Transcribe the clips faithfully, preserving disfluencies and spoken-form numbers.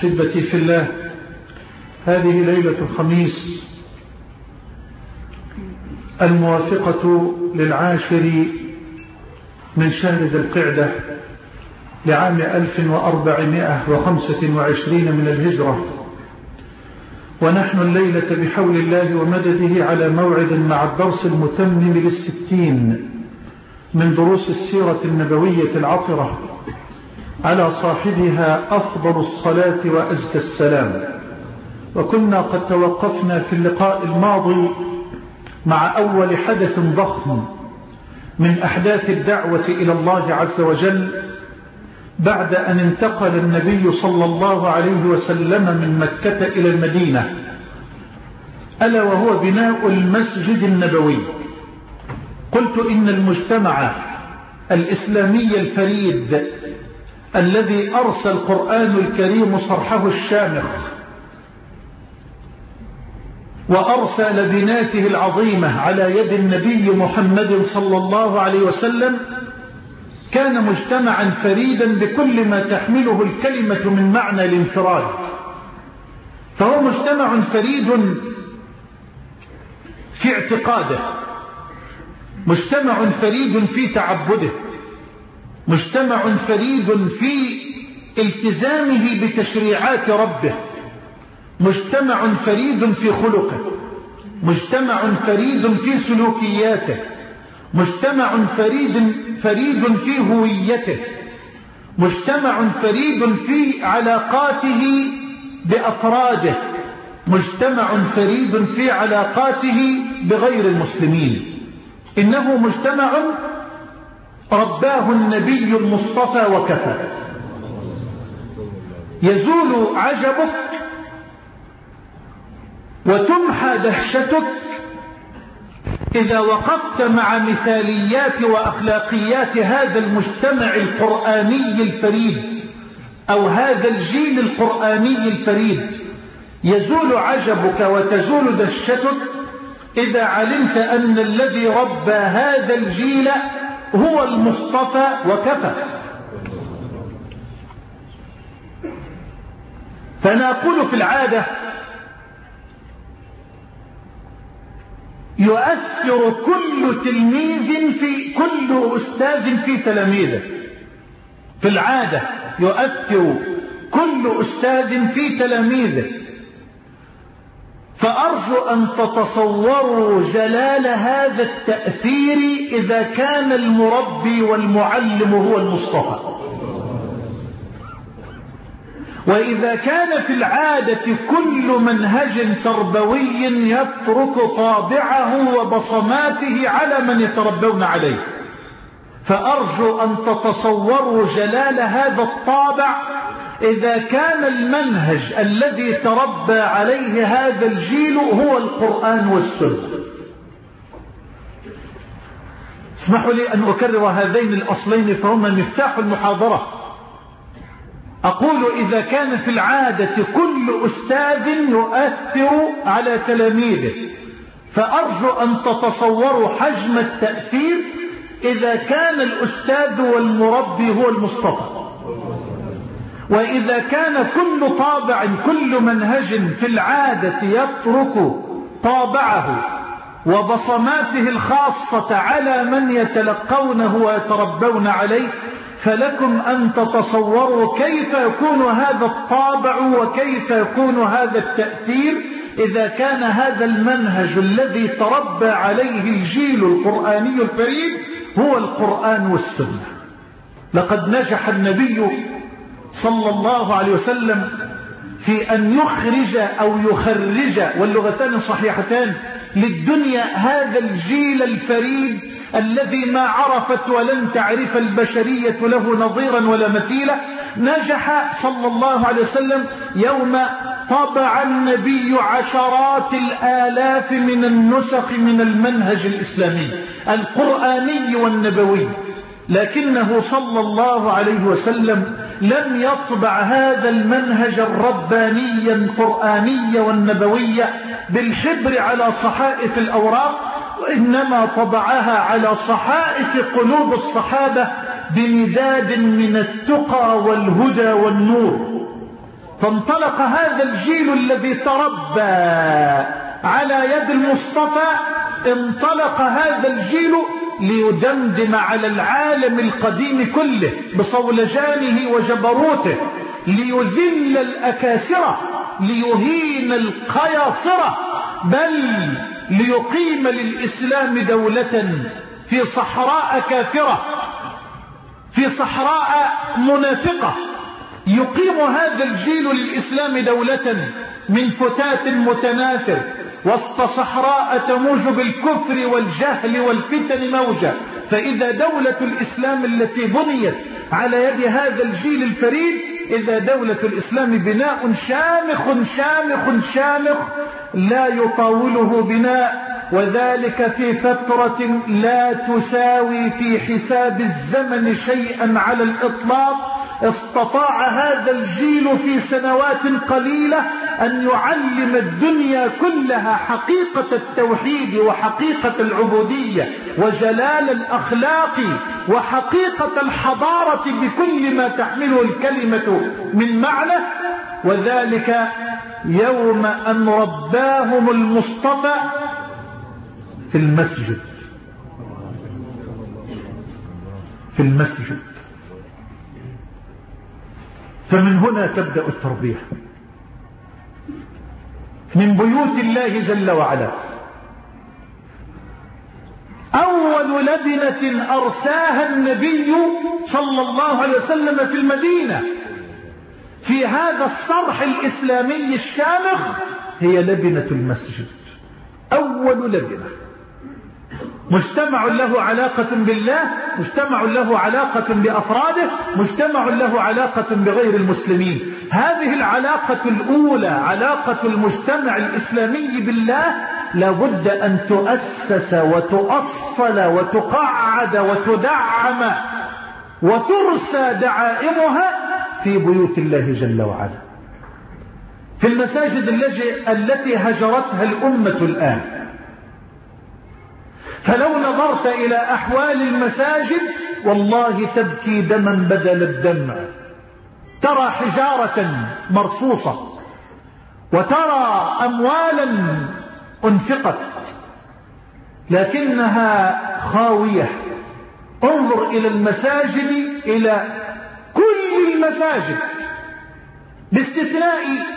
أحبتي في الله، هذه ليلة الخميس الموافقة للعاشر من شهر ذي القعدة لعام ألف وأربعمائة وخمسة وعشرين من الهجرة، ونحن الليلة بحول الله ومدده على موعد مع الدرس المتمم للستين من دروس السيرة النبوية العطرة على صاحبها أفضل الصلاة وأزكى السلام. وكنا قد توقفنا في اللقاء الماضي مع أول حدث ضخم من أحداث الدعوة إلى الله عز وجل بعد أن انتقل النبي صلى الله عليه وسلم من مكة إلى المدينة، ألا وهو بناء المسجد النبوي. قلت إن المجتمع الإسلامي الفريد الذي أرسى القرآن الكريم صرحه الشامخ وأرسى لبناته العظيمة على يد النبي محمد صلى الله عليه وسلم كان مجتمعا فريدا بكل ما تحمله الكلمة من معنى الانفراد. فهو مجتمع فريد في اعتقاده، مجتمع فريد في تعبده، مجتمع فريد في التزامه بتشريعات ربه، مجتمع فريد في خلقه، مجتمع فريد في سلوكياته، مجتمع فريد فريد في هويته، مجتمع فريد في علاقاته بأفراده، مجتمع فريد في علاقاته بغير المسلمين. إنه مجتمع رباه النبي المصطفى وكفى. يزول عجبك وتمحى دهشتك إذا وقفت مع مثاليات وأخلاقيات هذا المجتمع القرآني الفريد أو هذا الجيل القرآني الفريد. يزول عجبك وتزول دهشتك إذا علمت أن الذي ربى هذا الجيل هو المصطفى وكفى. فنقول في العادة يؤثر كل تلميذ في كل أستاذ في تلاميذه. في العادة يؤثر كل أستاذ في تلاميذه. فأرجو أن تتصوروا جلال هذا التأثير إذا كان المربي والمعلم هو المصطفى. وإذا كان في العادة كل منهج تربوي يترك طابعه وبصماته على من يتربون عليه، فأرجو أن تتصوروا جلال هذا الطابع إذا كان المنهج الذي تربى عليه هذا الجيل هو القرآن والسنة. اسمحوا لي أن أكرر هذين الأصلين فهما مفتاح المحاضرة. أقول إذا كان في العادة كل أستاذ يؤثر على تلاميذه، فأرجو أن تتصوروا حجم التأثير إذا كان الأستاذ والمربي هو المصطفى. وإذا كان كل طابع كل منهج في العادة يترك طابعه وبصماته الخاصة على من يتلقونه ويتربون عليه، فلكم أن تتصوروا كيف يكون هذا الطابع وكيف يكون هذا التأثير إذا كان هذا المنهج الذي تربى عليه الجيل القرآني الفريد هو القرآن والسنة. لقد نجح النبي صلى الله عليه وسلم في أن يخرج أو يخرج واللغتان صحيحتان للدنيا هذا الجيل الفريد الذي ما عرفت ولن تعرف البشرية له نظيرا ولا مثيلا. نجح صلى الله عليه وسلم يوم طبع النبي عشرات الآلاف من النسخ من المنهج الإسلامي القرآني والنبوي، لكنه صلى الله عليه وسلم لم يطبع هذا المنهج الرباني القرآني والنبوي بالحبر على صحائف الأوراق، وإنما طبعها على صحائف قلوب الصحابة بمداد من التقى والهدى والنور. فانطلق هذا الجيل الذي تربى على يد المصطفى، انطلق هذا الجيل ليدمدم على العالم القديم كله بصولجانه وجبروته، ليذل الأكاسرة، ليهين القياصرة، بل ليقيم للإسلام دولة في صحراء كافرة، في صحراء منافقة. يقيم هذا الجيل للإسلام دولة من فتات متناثر وسط صحراء تموج بالكفر والجهل والفتن موجة. فإذا دولة الإسلام التي بنيت على يد هذا الجيل الفريد، إذا دولة الإسلام بناء شامخ شامخ شامخ لا يطاوله بناء، وذلك في فترة لا تساوي في حساب الزمن شيئا على الإطلاق. استطاع هذا الجيل في سنوات قليلة أن يعلم الدنيا كلها حقيقة التوحيد وحقيقة العبودية وجلال الأخلاق وحقيقة الحضارة بكل ما تحمله الكلمة من معنى، وذلك يوم أن رباهم المصطفى في المسجد. في المسجد. فمن هنا تبدأ التربية من بيوت الله جل وعلا. أول لبنة أرساها النبي صلى الله عليه وسلم في المدينة في هذا الصرح الإسلامي الشامخ هي لبنة المسجد. أول لبنة. مجتمع له علاقة بالله، مجتمع له علاقة بأفراده، مجتمع له علاقة بغير المسلمين. هذه العلاقة الأولى، علاقة المجتمع الإسلامي بالله، لابد أن تؤسس وتؤصل وتقعد وتدعم وترسى دعائمها في بيوت الله جل وعلا، في المساجد التي هجرتها الأمة الآن. فلو نظرت إلى أحوال المساجد والله تبكي دما بدل الدمع. ترى حجارة مرصوصة وترى أموالا أنفقت لكنها خاوية. انظر إلى المساجد، إلى كل المساجد باستثناء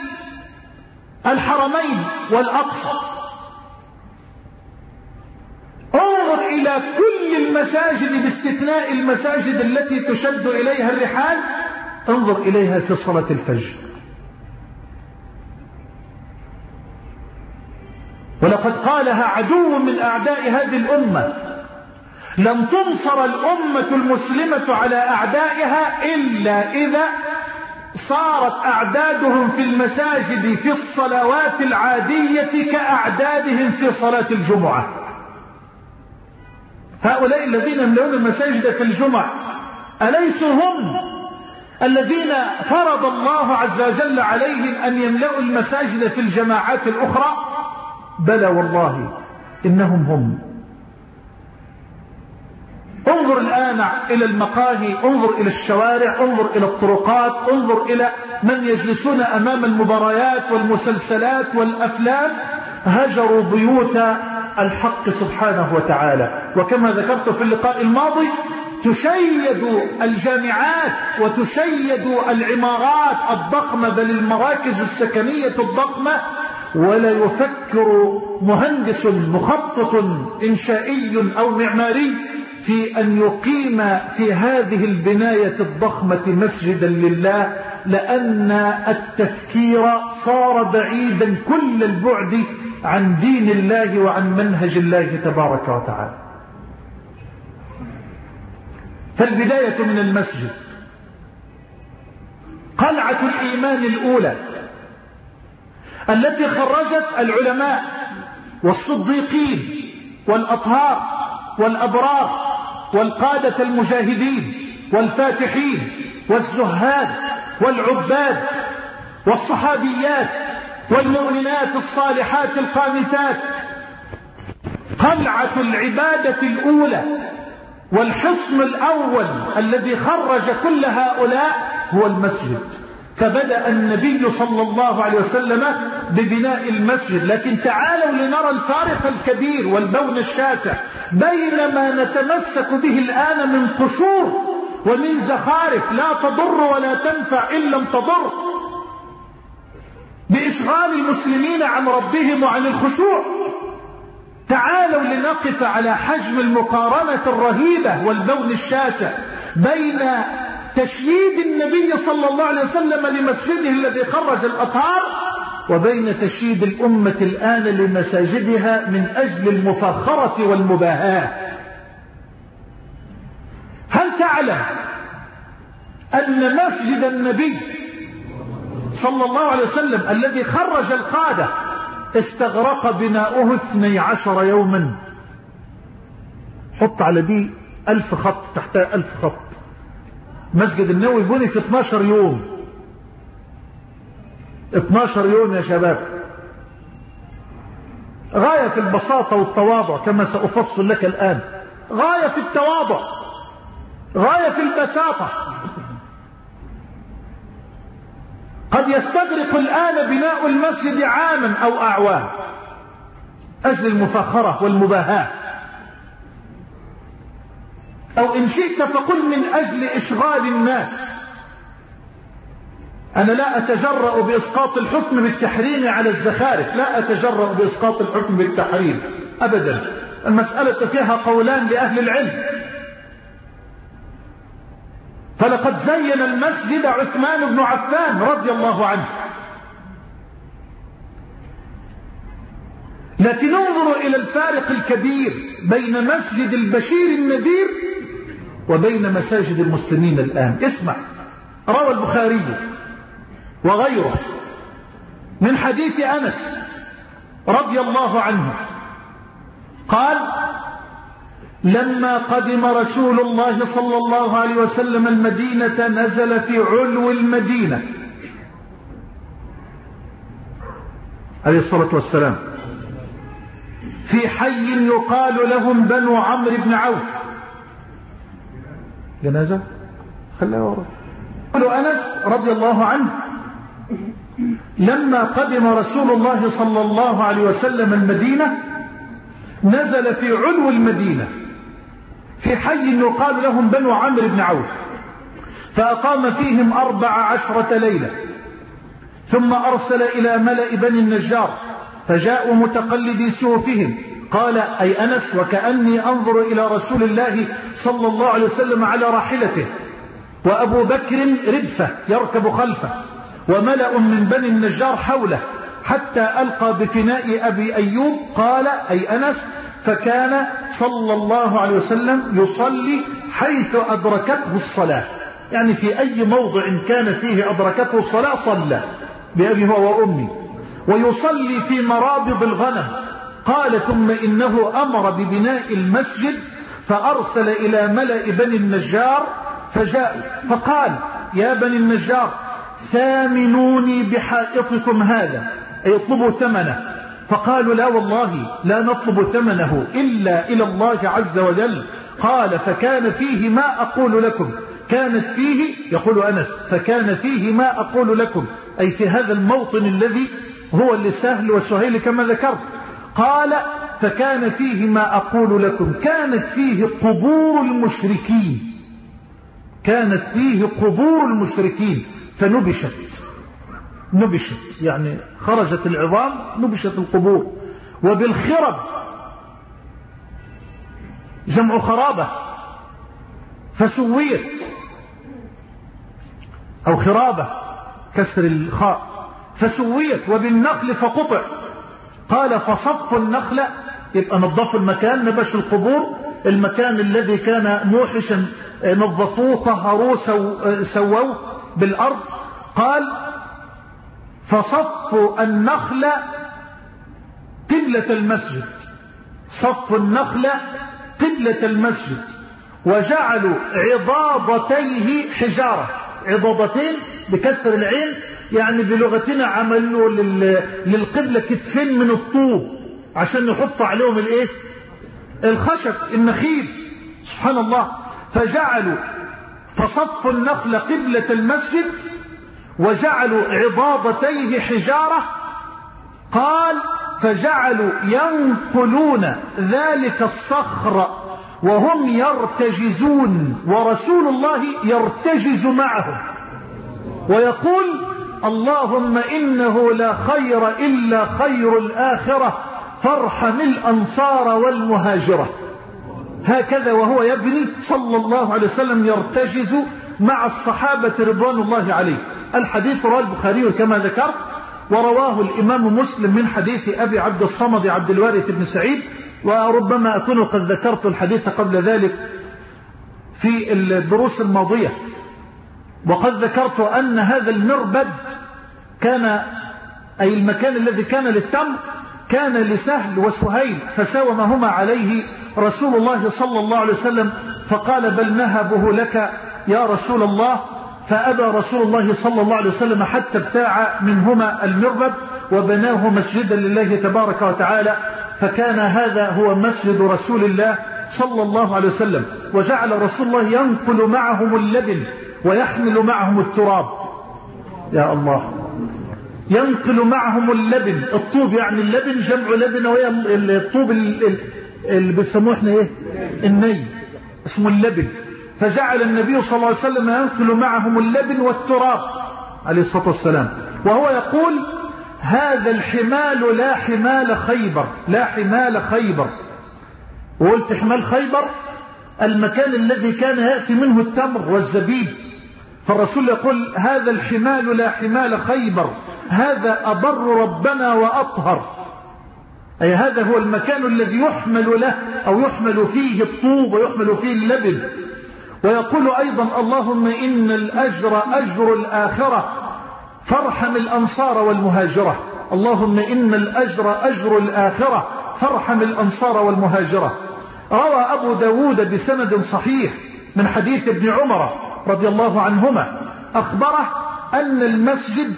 الحرمين والأقصى. انظر إلى كل المساجد باستثناء المساجد التي تشد إليها الرحال، انظر إليها في صلاة الفجر. ولقد قالها عدو من أعداء هذه الأمة: لن تنصر الأمة المسلمة على أعدائها إلا إذا صارت أعدادهم في المساجد في الصلوات العادية كأعدادهم في صلاة الجمعة. هؤلاء الذين يملؤون المساجد في الجمعة أليسوا هم الذين فرض الله عز وجل عليهم أن يملؤوا المساجد في الجماعات الأخرى؟ بلى والله إنهم هم. انظر الآن إلى المقاهي، انظر إلى الشوارع، انظر إلى الطرقات، انظر إلى من يجلسون أمام المباريات والمسلسلات والأفلام. هجروا بيوت الحق سبحانه وتعالى. وكما ذكرت في اللقاء الماضي، تشيد الجامعات وتشيد العمارات الضخمة بل المراكز السكنية الضخمة، ولا يفكر مهندس مخطط إنشائي أو معماري في أن يقيم في هذه البناية الضخمة مسجدا لله، لأن التفكير صار بعيدا كل البعد عن دين الله وعن منهج الله تبارك وتعالى. فالبداية من المسجد. قلعة الإيمان الأولى التي خرجت العلماء والصديقين والأطهار والأبرار والقادة المجاهدين والفاتحين والزهاد والعباد والصحابيات والمؤمنات الصالحات القانتات. قلعة العبادة الأولى والحصن الأول الذي خرج كل هؤلاء هو المسجد. فبدأ النبي صلى الله عليه وسلم ببناء المسجد. لكن تعالوا لنرى الفارق الكبير والبون الشاسع بين ما نتمسك به الآن من قصور ومن زخارف لا تضر ولا تنفع إن لم تضر، بإشغال المسلمين عن ربهم وعن الخشوع. تعالوا لنقف على حجم المقارنة الرهيبة والبون الشاسع بين تشييد النبي صلى الله عليه وسلم لمسجده الذي خرج الأطهار وبين تشييد الأمة الآن لمساجدها من أجل المفاخرة والمباهاة. هل تعلم أن مسجد النبي صلى الله عليه وسلم الذي خرج القادة استغرق بناؤه اثني عشر يوما؟ حط على دي ألف خط تحتها ألف خط. مسجد النبوي بني في اثناشر يوم. اثناشر يوم يا شباب. غاية في البساطة والتواضع كما سأفصل لك الآن، غاية في التواضع، غاية في البساطة. قد يستغرق الآن بناء المسجد عاما أو أعوام أجل المفاخرة والمباهاة، أو إن شئت فقل من أجل إشغال الناس. أنا لا أتجرأ بإسقاط الحكم بالتحريم على الزخارف، لا أتجرأ بإسقاط الحكم بالتحريم أبدا. المسألة فيها قولان لأهل العلم. فلقد زين المسجد عثمان بن عفان رضي الله عنه. لكن انظروا إلى الفارق الكبير بين مسجد البشير النذير وبين مساجد المسلمين الآن. اسمع، روى البخاري وغيره من حديث أنس رضي الله عنه قال: لما قدم رسول الله صلى الله عليه وسلم المدينة نزل في علو المدينة عليه الصلاة والسلام في حي يقال لهم بنو عمرو بن عوف. جنازة خليها ورا. يقول أنس رضي الله عنه: لما قدم رسول الله صلى الله عليه وسلم المدينة نزل في علو المدينة في حي يقال لهم بنو عمرو بن عوف، فأقام فيهم أربع عشرة ليلة، ثم أرسل إلى ملأ بني النجار فجاءوا متقلدي سيوفهم. قال أي أنس: وكأني أنظر إلى رسول الله صلى الله عليه وسلم على راحلته، وأبو بكر ردفه يركب خلفه، وملأ من بني النجار حوله، حتى ألقى بفناء أبي أيوب. قال أي أنس: فكان صلى الله عليه وسلم يصلي حيث أدركته الصلاة، يعني في أي موضع كان فيه أدركته الصلاة صلى بأبي هو وأمي، ويصلي في مرابض الغنم. قال: ثم إنه أمر ببناء المسجد فأرسل إلى ملأ بني النجار فجاءوا فقال: يا بني النجار ثامنوني بحائطكم هذا، أي اطلبوا ثمنه. فقالوا: لا والله لا نطلب ثمنه إلا إلى الله عز وجل. قال: فكان فيه ما أقول لكم. كانت فيه، يقول أنس، فكان فيه ما أقول لكم، أي في هذا الموطن الذي هو لسهل وسهيل كما ذكرت. قال: فكان فيه ما أقول لكم، كانت فيه قبور المشركين، كانت فيه قبور المشركين فنبشت، نبشت يعني خرجت العظام، نبشت القبور. وبالخرب جمع خرابة فسويت، أو خرابة كسر الخاء فسويت. وبالنخل فقطع. قال: فصفوا النخل، يبقى نظفوا المكان، نبش القبور، المكان الذي كان موحشا نظفوه طهروه سووه بالأرض. قال: فصفوا النخل قبلة المسجد، صفوا النخل قبلة المسجد، وجعلوا عضاضتيه حجارة، عضاضتين بكسر العين، يعني بلغتنا عملوا للقبلة كتفين من الطوب عشان يحطوا عليهم الايه؟ الخشب النخيل. سبحان الله. فجعلوا فصفوا النخل قبلة المسجد، وجعلوا عضاضتيه حجارة، قال فجعلوا ينقلون ذلك الصخر وهم يرتجزون ورسول الله يرتجز معهم ويقول اللهم إنه لا خير إلا خير الآخرة فارحم الأنصار والمهاجرة. هكذا وهو يبني صلى الله عليه وسلم يرتجز مع الصحابة رضوان الله عليه. الحديث رواه البخاري كما ذكرت، ورواه الإمام مسلم من حديث أبي عبد الصمد عبد الوارث بن سعيد، وربما أكون قد ذكرت الحديث قبل ذلك في الدروس الماضية. وقد ذكرت أن هذا المربد كان، أي المكان الذي كان للتمر، كان لسهل وسهيل، فساومهما عليه رسول الله صلى الله عليه وسلم فقال بل نهبه لك يا رسول الله، فأبى رسول الله صلى الله عليه وسلم حتى ابتاع منهما المربد وبناه مسجدا لله تبارك وتعالى، فكان هذا هو مسجد رسول الله صلى الله عليه وسلم. وجعل رسول الله ينقل معهم اللبن ويحمل معهم التراب. يا الله، ينقل معهم اللبن، الطوب يعني اللبن جمع لبن، وهي الطوب اللي بيسموه احنا ايه، الني، اسمه اللبن. فجعل النبي صلى الله عليه وسلم ينقل معهم اللبن والتراب عليه الصلاة والسلام، وهو يقول هذا الحمال لا حمال خيبر، لا حمال خيبر. وقلت حمال خيبر المكان الذي كان يأتي منه التمر والزبيب، فالرسول يقول هذا الحمال لا حمال خيبر، هذا أبر ربنا وأطهر، أي هذا هو المكان الذي يحمل له أو يحمل فيه الطوب ويحمل فيه اللبن. ويقول أيضا اللهم إن الأجر أجر الآخرة فارحم الأنصار والمهاجرة، اللهم إن الأجر أجر الآخرة فارحم الأنصار والمهاجرة. روى أبو داود بسند صحيح من حديث ابن عمر رضي الله عنهما أخبره أن المسجد،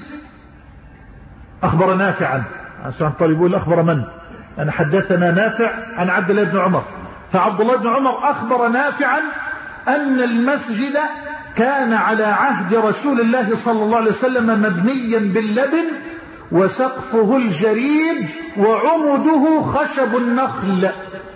أخبر نافعا، عشان طالبوا أخبر من؟ أنا حدثنا نافع عن عبد الله بن عمر، فعبد الله بن عمر أخبر نافعا أن المسجد كان على عهد رسول الله صلى الله عليه وسلم مبنيا باللبن وسقفه الجريد وعمده خشب النخل.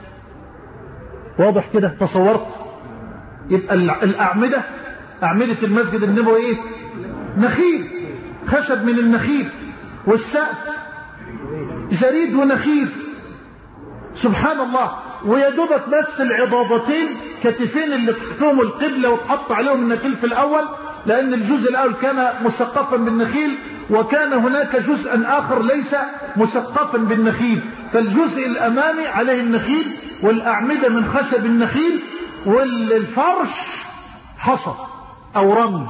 واضح كده؟ تصورت؟ يبقى الأعمدة، أعمدة المسجد النبوي إيه؟ نخيل، خشب من النخيل، والسقف جريد ونخيل. سبحان الله. ويدوبك بس العضاضتين كتفين اللي تحتهم القبلة وتحط عليهم النخيل في الأول، لأن الجزء الأول كان مسقفا بالنخيل، وكان هناك جزء آخر ليس مسقفا بالنخيل، فالجزء الأمامي عليه النخيل والأعمدة من خشب النخيل، والفرش حصى أو رمل.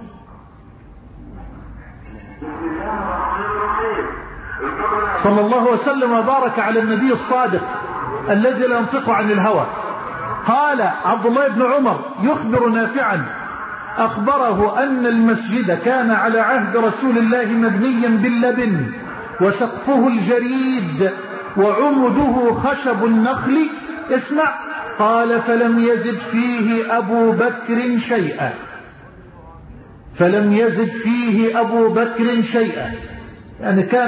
صلى الله وسلم وبارك على النبي الصادق الذي لا ينطق عن الهوى. قال عبد الله بن عمر يخبر نافعا أخبره أن المسجد كان على عهد رسول الله مبنيا باللبن وسقفه الجريد وعمده خشب النخل. اسمع، قال فلم يزد فيه أبو بكر شيئا، فلم يزد فيه أبو بكر شيئا، يعني كان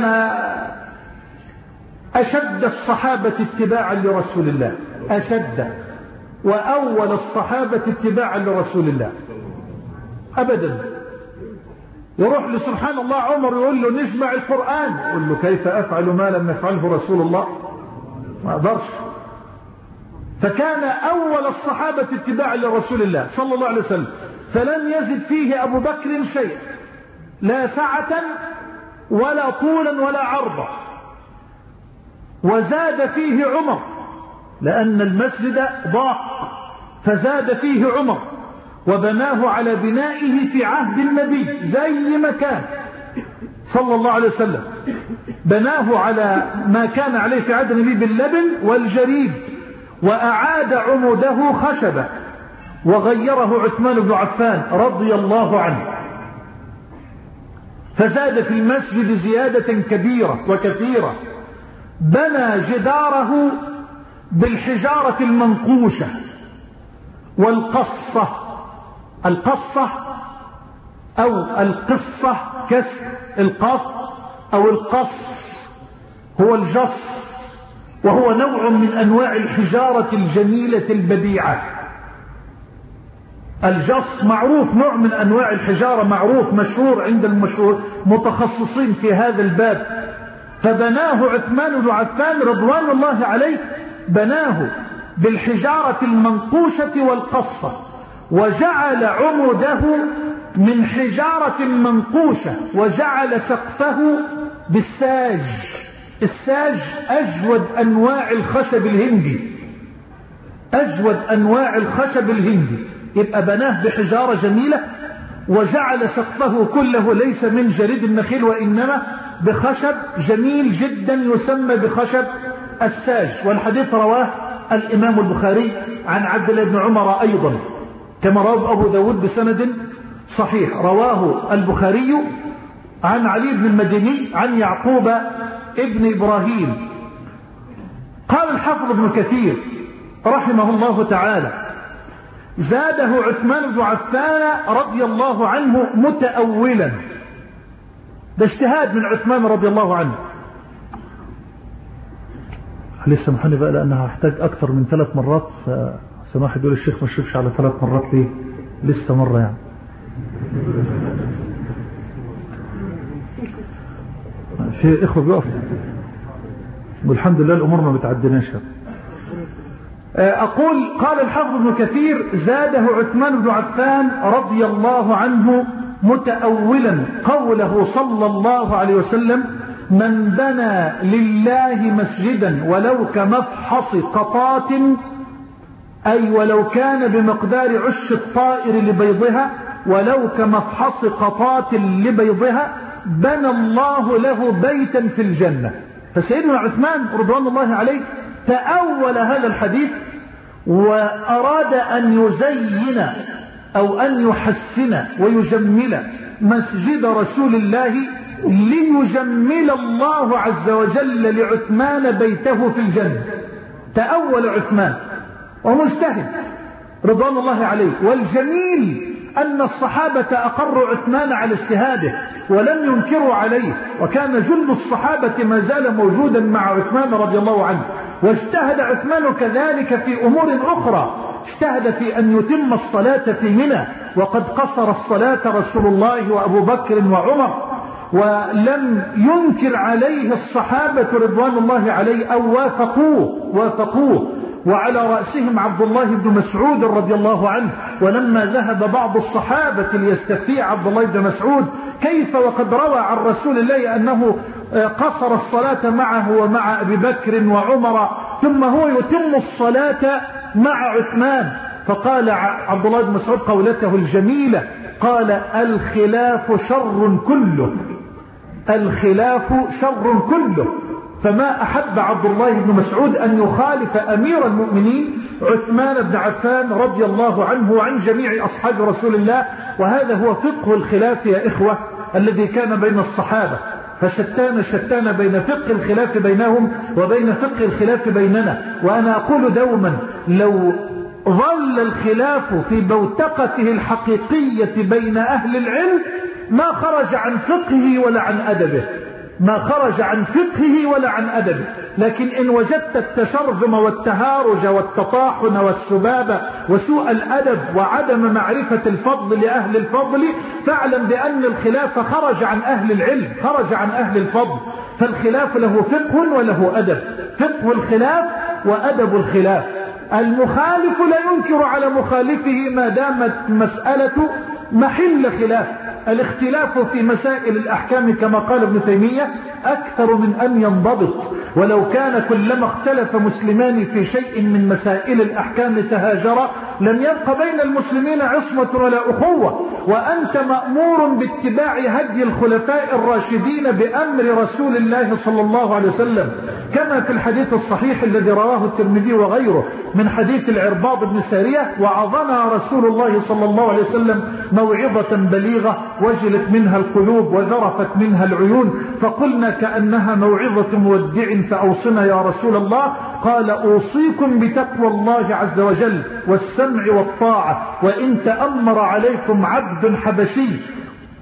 أشد الصحابة اتباعا لرسول الله، أشد وأول الصحابة اتباعا لرسول الله أبدا. يروح لسبحان الله عمر يقول له نسمع القرآن، يقول له كيف أفعل ما لم يفعله رسول الله؟ ما أقدرش. فكان أول الصحابة اتباعا لرسول الله صلى الله عليه وسلم، فلم يزد فيه أبو بكر شيء، لا سعة ولا طولا ولا عرضا. وزاد فيه عمر لأن المسجد ضاق، فزاد فيه عمر وبناه على بنائه في عهد النبي زي ما كان صلى الله عليه وسلم، بناه على ما كان عليه في عهد النبي باللبن والجريد، وأعاد عموده خشبا، وغيره عثمان بن عفان رضي الله عنه، فزاد في المسجد زيادة كبيرة وكثيرة. بنى جداره بالحجارة المنقوشة والقصة. القصة أو القصة كسر القاف، أو القص هو الجص، وهو نوع من أنواع الحجارة الجميلة البديعة. الجص معروف، نوع من أنواع الحجارة معروف مشهور عند المشهور متخصصين في هذا الباب. فبناه عثمان بن عفان رضوان الله عليه، بناه بالحجارة المنقوشة والقصة، وجعل عمده من حجارة منقوشة، وجعل سقفه بالساج. الساج أجود أنواع الخشب الهندي، أجود أنواع الخشب الهندي. يبقى بناه بحجارة جميلة، وجعل سقفه كله ليس من جريد النخيل، وإنما بخشب جميل جدا يسمى بخشب الساج. والحديث رواه الإمام البخاري عن عبد الله بن عمر أيضا، كما رواه أبو داود بسند صحيح. رواه البخاري عن علي بن المديني عن يعقوب ابن إبراهيم. قال الحافظ ابن كثير رحمه الله تعالى: زاده عثمان بن عفان رضي الله عنه متأولا. ده اجتهاد من عثمان رضي الله عنه. لسه محني بقى لأنها هحتاج أكثر من ثلاث مرات، فسماح يقول الشيخ ما شربش على ثلاث مرات ليه؟ لسه مرة يعني. في إخوة بيقفوا، والحمد لله الأمور ما بتعدناش. أقول: قال الحافظ ابن كثير: زاده عثمان بن عفان رضي الله عنه متأولا قوله صلى الله عليه وسلم: من بنى لله مسجدا ولو كمفحص قطات، أي ولو كان بمقدار عش الطائر لبيضها، ولو كمفحص قطات لبيضها، بنى الله له بيتا في الجنة. فسيدنا عثمان رضوان الله عليه تأول هذا الحديث، وأراد أن يزين أو أن يحسن ويجمل مسجد رسول الله، ليجمل الله عز وجل لعثمان بيته في الجنة. تأول عثمان ومجتهد رضوان الله عليه. والجميل أن الصحابة أقروا عثمان على اجتهاده ولم ينكروا عليه، وكان جل الصحابة ما زال موجودا مع عثمان رضي الله عنه. واجتهد عثمان كذلك في أمور أخرى، اجتهد في أن يتم الصلاة في منى، وقد قصر الصلاة رسول الله وأبو بكر وعمر، ولم ينكر عليه الصحابة رضوان الله عليه أو وافقوه وافقوه وعلى رأسهم عبد الله بن مسعود رضي الله عنه. ولما ذهب بعض الصحابة ليستفتي عبد الله بن مسعود كيف وقد روى عن رسول الله أنه قصر الصلاة معه ومع أبي بكر وعمر، ثم هو يتم الصلاة مع عثمان، فقال عبد الله بن مسعود قولته الجميلة، قال: الخلاف شر كله، الخلاف شر كله. فما أحب عبد الله بن مسعود أن يخالف أمير المؤمنين عثمان بن عفان رضي الله عنه وعن جميع أصحاب رسول الله. وهذا هو فقه الخلاف يا إخوة الذي كان بين الصحابة، فشتان شتان بين فقه الخلاف بينهم وبين فقه الخلاف بيننا. وأنا أقول دوما: لو ظل الخلاف في بوتقته الحقيقية بين أهل العلم ما خرج عن فقهه ولا عن أدبه، ما خرج عن فقهه ولا عن أدبه. لكن إن وجدت التشرذم والتهارج والتطاحن والسباب وسوء الأدب وعدم معرفة الفضل لأهل الفضل، فاعلم بأن الخلاف خرج عن أهل العلم، خرج عن أهل الفضل. فالخلاف له فقه وله أدب، فقه الخلاف وأدب الخلاف. المخالف لا ينكر على مخالفه ما دامت مسألة محل خلاف. الاختلاف في مسائل الأحكام كما قال ابن تيمية أكثر من أن ينضبط، ولو كان كلما اختلف مسلمان في شيء من مسائل الأحكام تهاجرا لم يبق بين المسلمين عصمة ولا أخوة. وأنت مأمور باتباع هدي الخلفاء الراشدين بأمر رسول الله صلى الله عليه وسلم، كما في الحديث الصحيح الذي رواه الترمذي وغيره من حديث العرباض بن سارية: وعظنا رسول الله صلى الله عليه وسلم موعظة بليغة وجلت منها القلوب وذرفت منها العيون، فقلنا كأنها موعظة مودع فأوصنا يا رسول الله. قال: أوصيكم بتقوى الله عز وجل والسمع والطاعة، وإن تأمر عليكم عبد حبشي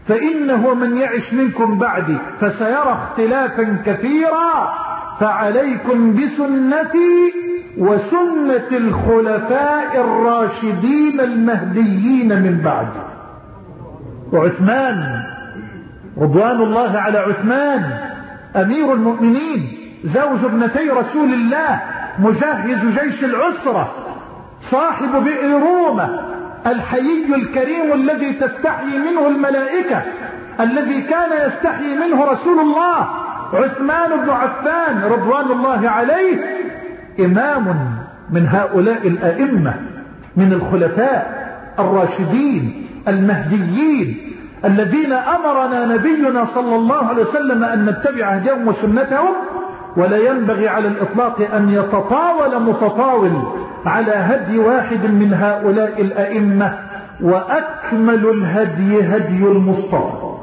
فإنه من يعش منكم بعدي فسيرى اختلافا كثيرا فعليكم بسنتي وسنة الخلفاء الراشدين المهديين من بعدي. وعثمان رضوان الله على عثمان أمير المؤمنين زوج ابنتي رسول الله مجهز جيش العسرة صاحب بئر رومة الحيي الكريم الذي تستحيي منه الملائكة الذي كان يستحيي منه رسول الله عثمان بن عفان رضوان الله عليه إمام من هؤلاء الأئمة من الخلفاء الراشدين المهديين الذين أمرنا نبينا صلى الله عليه وسلم أن نتبع هديهم وسنتهم. ولا ينبغي على الإطلاق أن يتطاول متطاول على هدي واحد من هؤلاء الأئمة. وأكمل الهدي هدي المصطفى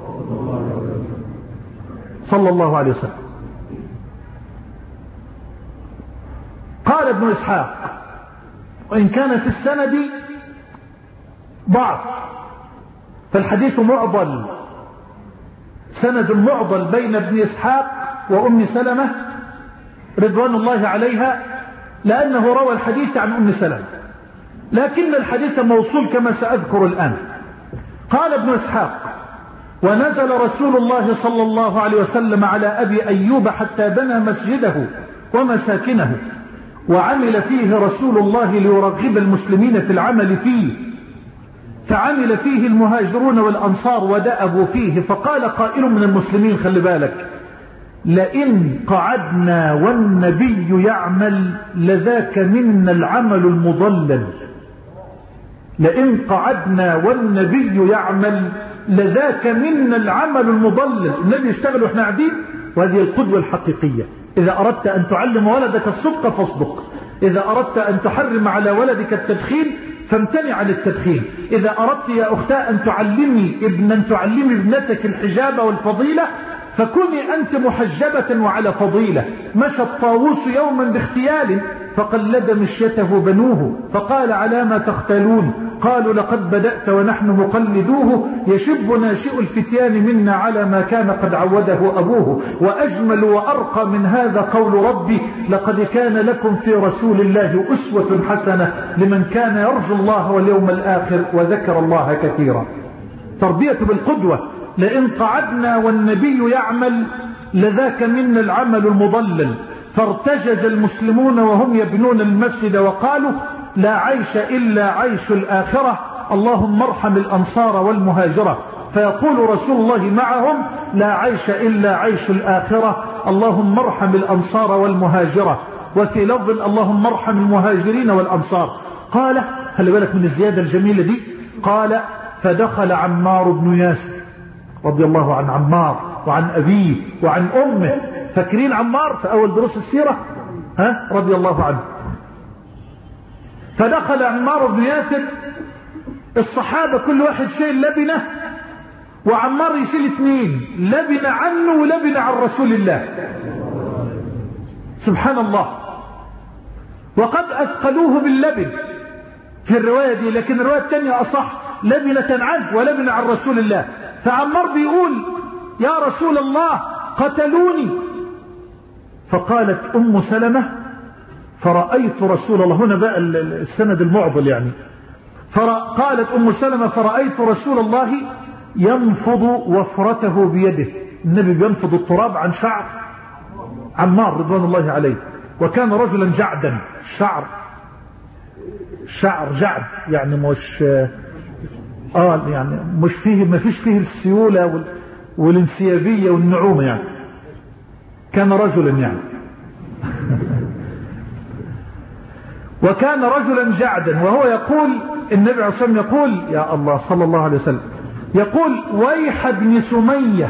صلى الله عليه وسلم. قال ابن إسحاق وإن كان في السند ضعف فالحديث معضل، سند معضل بين ابن إسحاق وأم سلمة رضوان الله عليها لأنه روى الحديث عن أم سلمة، لكن الحديث موصول كما سأذكر الآن. قال ابن إسحاق ونزل رسول الله صلى الله عليه وسلم على أبي أيوب حتى بنى مسجده ومساكنه وعمل فيه رسول الله ليرغب المسلمين في العمل فيه، فعمل فيه المهاجرون والأنصار ودأبوا فيه. فقال قائل من المسلمين خلي بالك لئن قعدنا والنبي يعمل لذاك منا العمل المضلل، لئن قعدنا والنبي يعمل لذاك منا العمل المضلل. النبي يشتغل واحنا قاعدين، وهذه القدوة الحقيقية. إذا أردت أن تعلم ولدك الصدق فاصدق، إذا أردت أن تحرم على ولدك التدخين فامتنع عن التدخين، إذا أردت يا أختاه أن تعلمي ابنا تعلمي ابنتك الحجاب والفضيلة فكوني أنت محجبة وعلى فضيلة. مشى الطاووس يوما باختيال فقلد مشيته بنوه فقال على ما تختالون؟ قالوا لقد بدأت ونحن مقلدوه. يشب ناشئ الفتيان منا على ما كان قد عوده أبوه. وأجمل وأرقى من هذا قول ربي لقد كان لكم في رسول الله أسوة حسنة لمن كان يرجو الله واليوم الآخر وذكر الله كثيرا. تربية بالقدوة. لئن قعدنا والنبي يعمل لذاك منا العمل المضلل. فارتجز المسلمون وهم يبنون المسجد وقالوا لا عيش إلا عيش الآخرة اللهم ارحم الأنصار والمهاجرة. فيقول رسول الله معهم لا عيش إلا عيش الآخرة اللهم ارحم الأنصار والمهاجرة. وفي لفظ اللهم ارحم المهاجرين والأنصار. قال خلي بالك من الزيادة الجميلة دي. قال فدخل عمار بن ياسر رضي الله عن عمار وعن أبيه وعن أمه. فاكرين عمار في أول دروس السيرة ها رضي الله عنه. فدخل عمار بن ياسر، الصحابة كل واحد شيل لبنة وعمار يشيل اثنين، لبنة عنه ولبنة عن رسول الله سبحان الله. وقد أثقلوه باللبن في الرواية دي، لكن الرواية الثانية أصح، لبنة عنه ولبنة عن رسول الله. فعمار بيقول يا رسول الله قتلوني. فقالت أم سلمة فرأيت رسول الله، هنا بقى السند المعضل يعني. فقالت أم سلمة فرأيت رسول الله ينفض وفرته بيده. النبي بينفض التراب عن شعر عمار رضوان الله عليه. وكان رجلا جعدا، شعر شعر جعد يعني مش آه يعني مش فيه ما فيش فيه السيولة والانسيابية والنعومة يعني. كان رجلا يعني وكان رجلا جعدا. وهو يقول النبي عليه الصلاة والسلام يقول يا الله صلى الله عليه وسلم يقول ويح ابن سمية،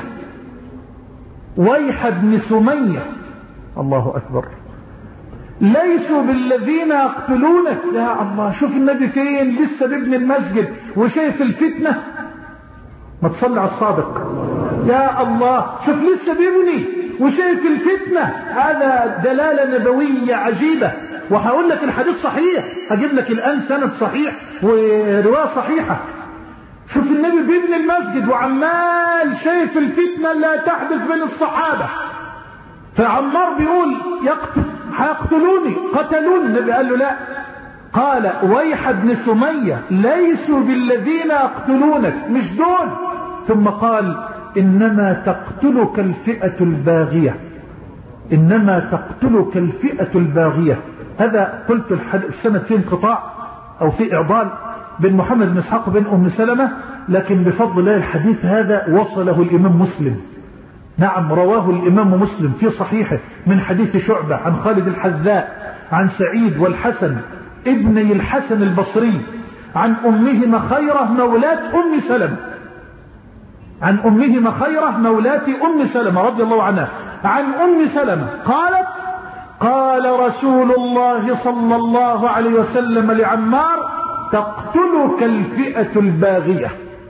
ويح ابن سمية، الله أكبر، ليسوا بالذين يقتلونك. يا الله شوف النبي فين لسه بابن المسجد وشايف الفتنة. ما تصلي على الصادق. يا الله شوف لسه بيبني وشايف الفتنة. هذا دلالة نبوية عجيبة. وهقول لك الحديث صحيح، هجيب لك الآن سند صحيح ورواية صحيحة. شوف النبي بيبني المسجد وعمال شايف الفتنة اللي تحدث بين الصحابة، فعمار بيقول يقتل هيقتلوني قتلوني. النبي قال له لا، قال ويح ابن سمية ليسوا بالذين يقتلونك، مش دول. ثم قال إنما تقتلك الفئة الباغية، إنما تقتلك الفئة الباغية. هذا قلت السنة في انقطاع أو في إعضال بين محمد بن إسحاق وبين أم سلمة، لكن بفضل الله الحديث هذا وصله الإمام مسلم. نعم، رواه الإمام مسلم في صحيحه من حديث شعبة عن خالد الحذاء عن سعيد والحسن ابني الحسن البصري عن أمهما خيرة مولاة أم سلمة، عن أمهما خيرة مولاة أم سلمة رضي الله عنها، عن أم سلمة قالت قال رسول الله صلى الله عليه وسلم لعمار تقتلك الفئة الباغية،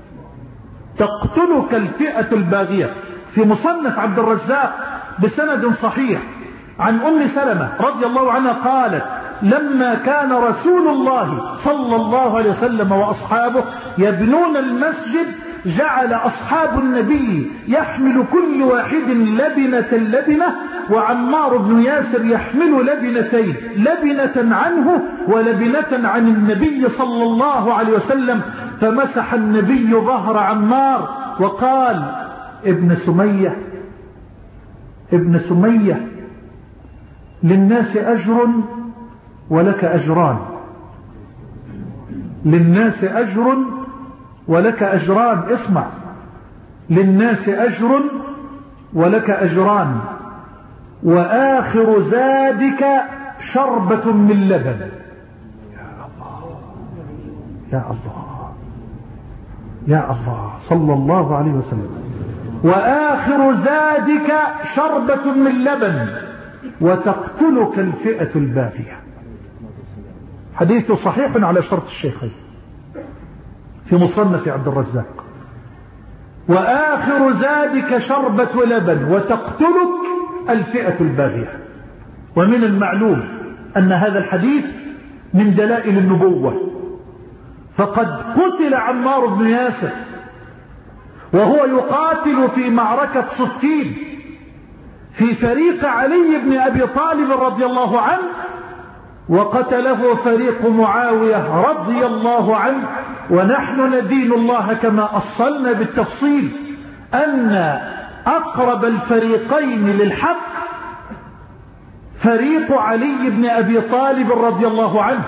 تقتلك الفئة الباغية. في مصنف عبد الرزاق بسند صحيح عن أم سلمة رضي الله عنها قالت لما كان رسول الله صلى الله عليه وسلم وأصحابه يبنون المسجد جعل أصحاب النبي يحمل كل واحد لبنة لبنة، وعمار بن ياسر يحمل لبنتين، لبنة عنه ولبنة عن النبي صلى الله عليه وسلم، فمسح النبي ظهر عمار وقال ابن سمية ابن سمية للناس أجر ولك أجران، للناس أجر ولك أجران، اسمع، للناس أجر ولك أجران، وآخر زادك شربة من لبن. يا الله يا الله يا الله صلى الله عليه وسلم. وآخر زادك شربة من لبن وتقتلك الفئة الباغية. حديث صحيح على شرط الشيخين في مصنف عبد الرزاق. وآخر زادك شربة لبن وتقتلك الفئة الباغية. ومن المعلوم أن هذا الحديث من دلائل النبوة، فقد قتل عمار بن ياسر وهو يقاتل في معركة صفين في فريق علي بن أبي طالب رضي الله عنه، وقتله فريق معاوية رضي الله عنه. ونحن ندين الله كما أصلنا بالتفصيل أن أقرب الفريقين للحق فريق علي بن أبي طالب رضي الله عنه،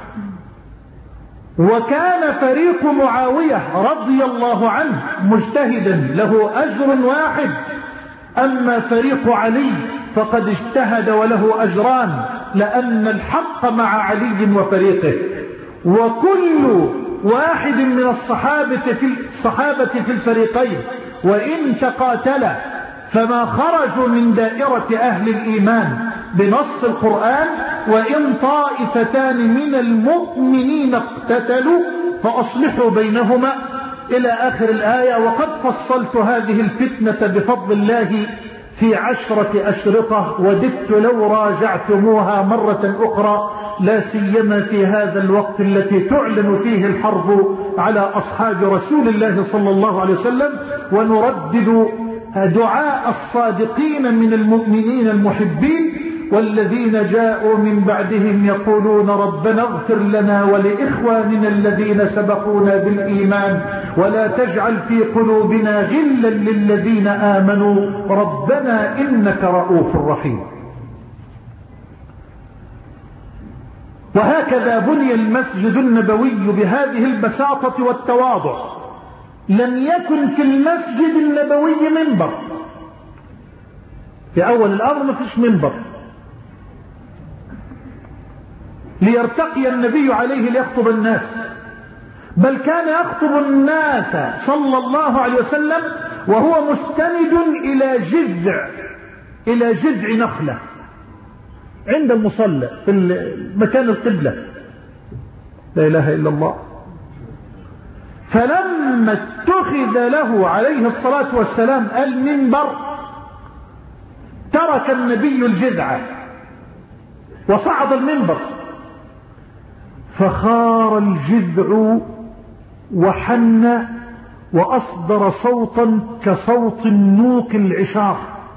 وكان فريق معاوية رضي الله عنه مجتهدا له أجر واحد، أما فريق علي فقد اجتهد وله أجران، لأن الحق مع علي وفريقه. وكل واحد من الصحابة في الصحابة في الفريقين وإن تقاتلا فما خرجوا من دائرة أهل الإيمان بنص القرآن. وإن طائفتان من المؤمنين اقتتلوا فأصلحوا بينهما إلى آخر الآية. وقد فصلت هذه الفتنة بفضل الله في عشرة أشرطة، وددت لو راجعتموها مرة أخرى، لا سيما في هذا الوقت التي تعلن فيه الحرب على أصحاب رسول الله صلى الله عليه وسلم. ونردد دعاء الصادقين من المؤمنين المحبين والذين جاءوا من بعدهم يقولون ربنا اغفر لنا ولإخواننا الذين سبقونا بالإيمان ولا تجعل في قلوبنا غلا للذين آمنوا ربنا إنك رؤوف رحيم. وهكذا بني المسجد النبوي بهذه البساطة والتواضع. لم يكن في المسجد النبوي منبر، في أول الأمر ما فيش منبر ليرتقي النبي عليه ليخطب الناس، بل كان يخطب الناس صلى الله عليه وسلم وهو مستند إلى جذع إلى جذع نخلة عند المصلى في مكان القبلة. لا إله إلا الله. فلما اتخذ له عليه الصلاة والسلام المنبر ترك النبي الجذع وصعد المنبر، فخار الجذع وحن وأصدر صوتا كصوت النوق العشار.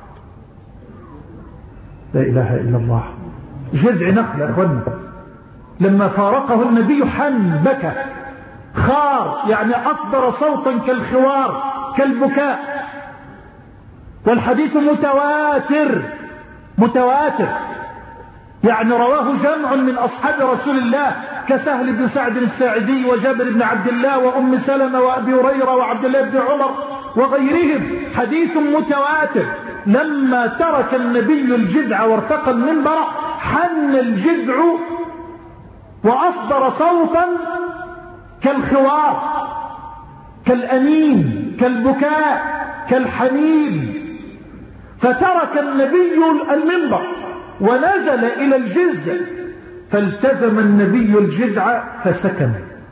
لا إله إلا الله. جذع نخلة أخوانا لما فارقه النبي حن بكى خار، يعني أصدر صوتا كالخوار كالبكاء. والحديث متواتر متواتر يعني رواه جمع من أصحاب رسول الله كسهل بن سعد الساعدي وجابر بن عبد الله وأم سلمة وأبي هريرة وعبد الله بن عمر وغيرهم. حديث متواتر. لما ترك النبي الجذع وارتقى المنبر حن الجذع وأصدر صوتا كالخوار كالأنين كالبكاء كالحنين. فترك النبي المنبر ونزل إلى الجذع فالتزم النبي الجذع فسكن.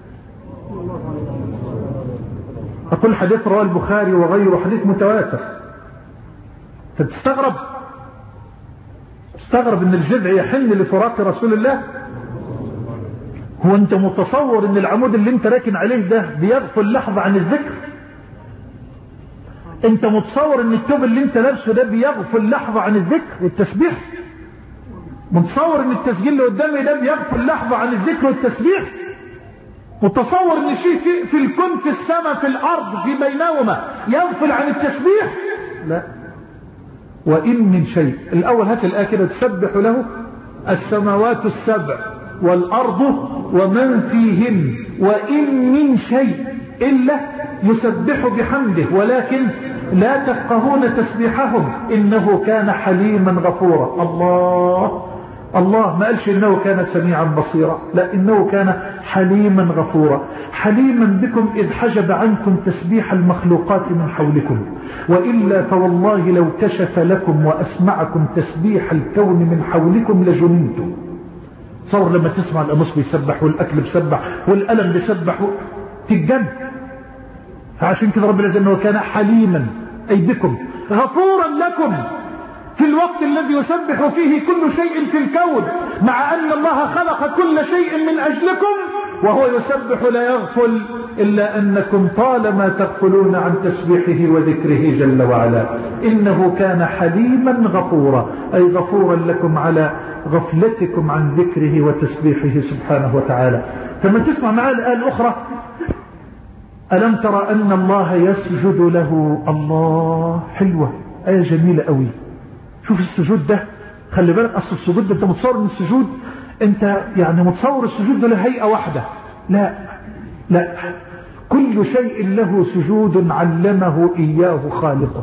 أقول حديث رواه البخاري وغيره، حديث متواتر. فتستغرب تستغرب ان الجذع يحن لفراق رسول الله. هو انت متصور ان العمود اللي انت راكن عليه ده بيغفل لحظة عن الذكر؟ انت متصور ان الثوب اللي انت لابسه ده بيغفل لحظة عن الذكر والتسبيح؟ متصور ان التسجيل اللي قدامي ده بيغفل لحظة عن الذكر والتسبيح؟ متصور ان شيء في, في الكون في السماء في الارض في بينهما يغفل عن التسبيح؟ لا. وإن من شيء، الأول هات الآية كده، تسبح له السماوات السبع والأرض ومن فيهن وإن من شيء إلا يسبح بحمده ولكن لا تفقهون تسبيحهم إنه كان حليما غفورا. الله الله ما قالش إنه كان سميعا بصيرا، لا، إنه كان حليما غفورا. حليما بكم إذ حجب عنكم تسبيح المخلوقات من حولكم، وإلا فوالله لو كشف لكم وأسمعكم تسبيح الكون من حولكم لجننتم. صور لما تسمع القميص بيسبح والأكل بيسبح والألم بيسبح تتجن. فعشان كده رب العزة إنه كان حليما أي بكم غفورا لكم في الوقت الذي يسبح فيه كل شيء في الكون، مع أن الله خلق كل شيء من أجلكم وهو يسبح لا يغفل، إلا أنكم طالما تغفلون عن تسبيحه وذكره جل وعلا. إنه كان حليما غفورا أي غفورا لكم على غفلتكم عن ذكره وتسبيحه سبحانه وتعالى. فما تسمع معاه الآية الأخرى، ألم ترى أن الله يسجد له. الله، حلوة، آية جميلة قوي. شوف السجود ده، خلي بالك، أصل السجود ده أنت متصور من السجود، أنت يعني متصور السجود ده لهيئة واحدة. لا لا، كل شيء له سجود علمه إياه خالقه.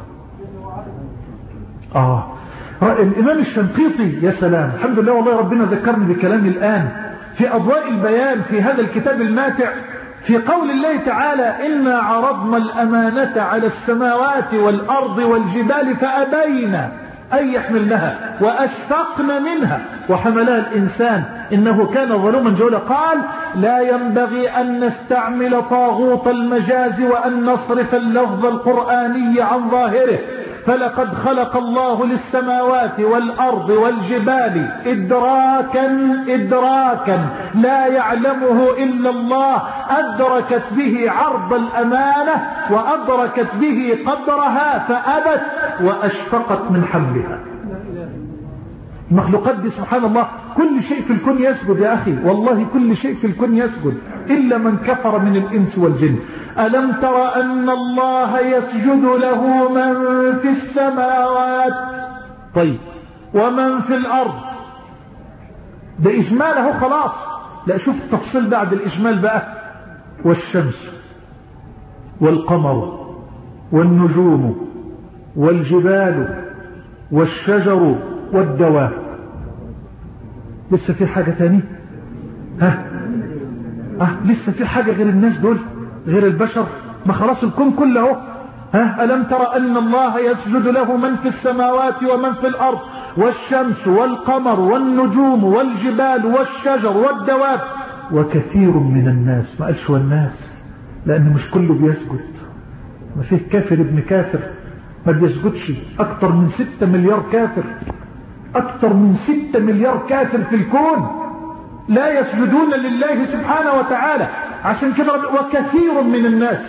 آه الإمام الشنقيطي، يا سلام، الحمد لله والله ربنا ذكرني بكلامي الآن في أضواء البيان في هذا الكتاب الماتع، في قول الله تعالى إنا عرضنا الأمانة على السماوات والأرض والجبال فأبينا أن يحملنها وأشفقن منها وحملها الإنسان إنه كان ظلوما جهولا. قال لا ينبغي أن نستعمل طاغوت المجاز وأن نصرف اللفظ القرآني عن ظاهره، فلقد خلق الله للسماوات والأرض والجبال إدراكا إدراكا لا يعلمه إلا الله، أدركت به عرض الأمانة وأدركت به قدرها فأبت وأشفقت من حملها. المخلوقات دي سبحان الله كل شيء في الكون يسجد يا أخي، والله كل شيء في الكون يسجد إلا من كفر من الإنس والجن. ألم تر أن الله يسجد له من في السماوات، طيب، ومن في الأرض. ده إجماله خلاص، لا، شوف التفصيل بعد الإجمال بقى، والشمس والقمر والنجوم والجبال والشجر والدواب. لسه في حاجة تاني؟ ها اه لسه في حاجة غير الناس دول، غير البشر؟ ما خلاص الكون كله. ها ألم ترى أن الله يسجد له من في السماوات ومن في الأرض والشمس والقمر والنجوم والجبال والشجر والدواب وكثير من الناس. ما قالش والناس، لأن مش كله بيسجد، ما فيه كافر ابن كافر ما بيسجدش. أكتر من ستة مليار كافر، أكتر من ستة مليار كافر في الكون لا يسجدون لله سبحانه وتعالى. عشان كده وكثير من الناس،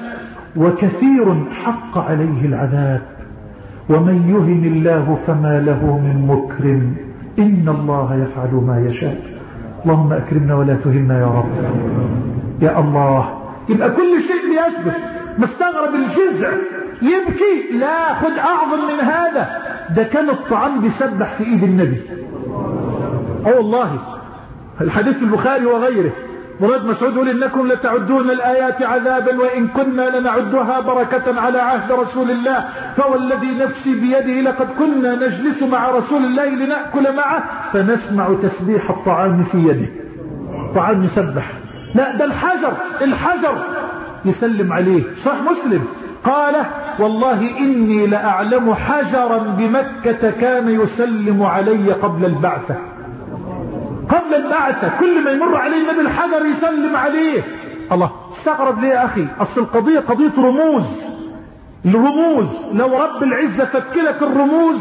وكثير حق عليه العذاب، ومن يهن الله فما له من مكرم، إن الله يفعل ما يشاء. اللهم أكرمنا ولا تهنا يا رب يا الله. يبقى كل شيء بيثبت. مستغرب الجزع يبكي؟ لا، خد أعظم من هذا. ده كان الطعام بيسبح في إيد النبي. أو والله الحديث البخاري وغيره، مراد مسعود يقول إنكم لتعدون الآيات عذابا وإن كنا لنعدها بركة على عهد رسول الله، فوالذي نفسي بيده لقد كنا نجلس مع رسول الله لنأكل معه فنسمع تسبيح الطعام في يده. طعام يسبح. لا، ده الحجر الحجر يسلم عليه. صح مسلم قال والله إني لأعلم حجرا بمكة كان يسلم علي قبل البعثة. قبل البعثة كل ما يمر عليه النبي الحجر يسلم عليه. الله، استغرب ليه يا أخي؟ أصل القضية قضية رموز. الرموز لو رب العزة فكلك الرموز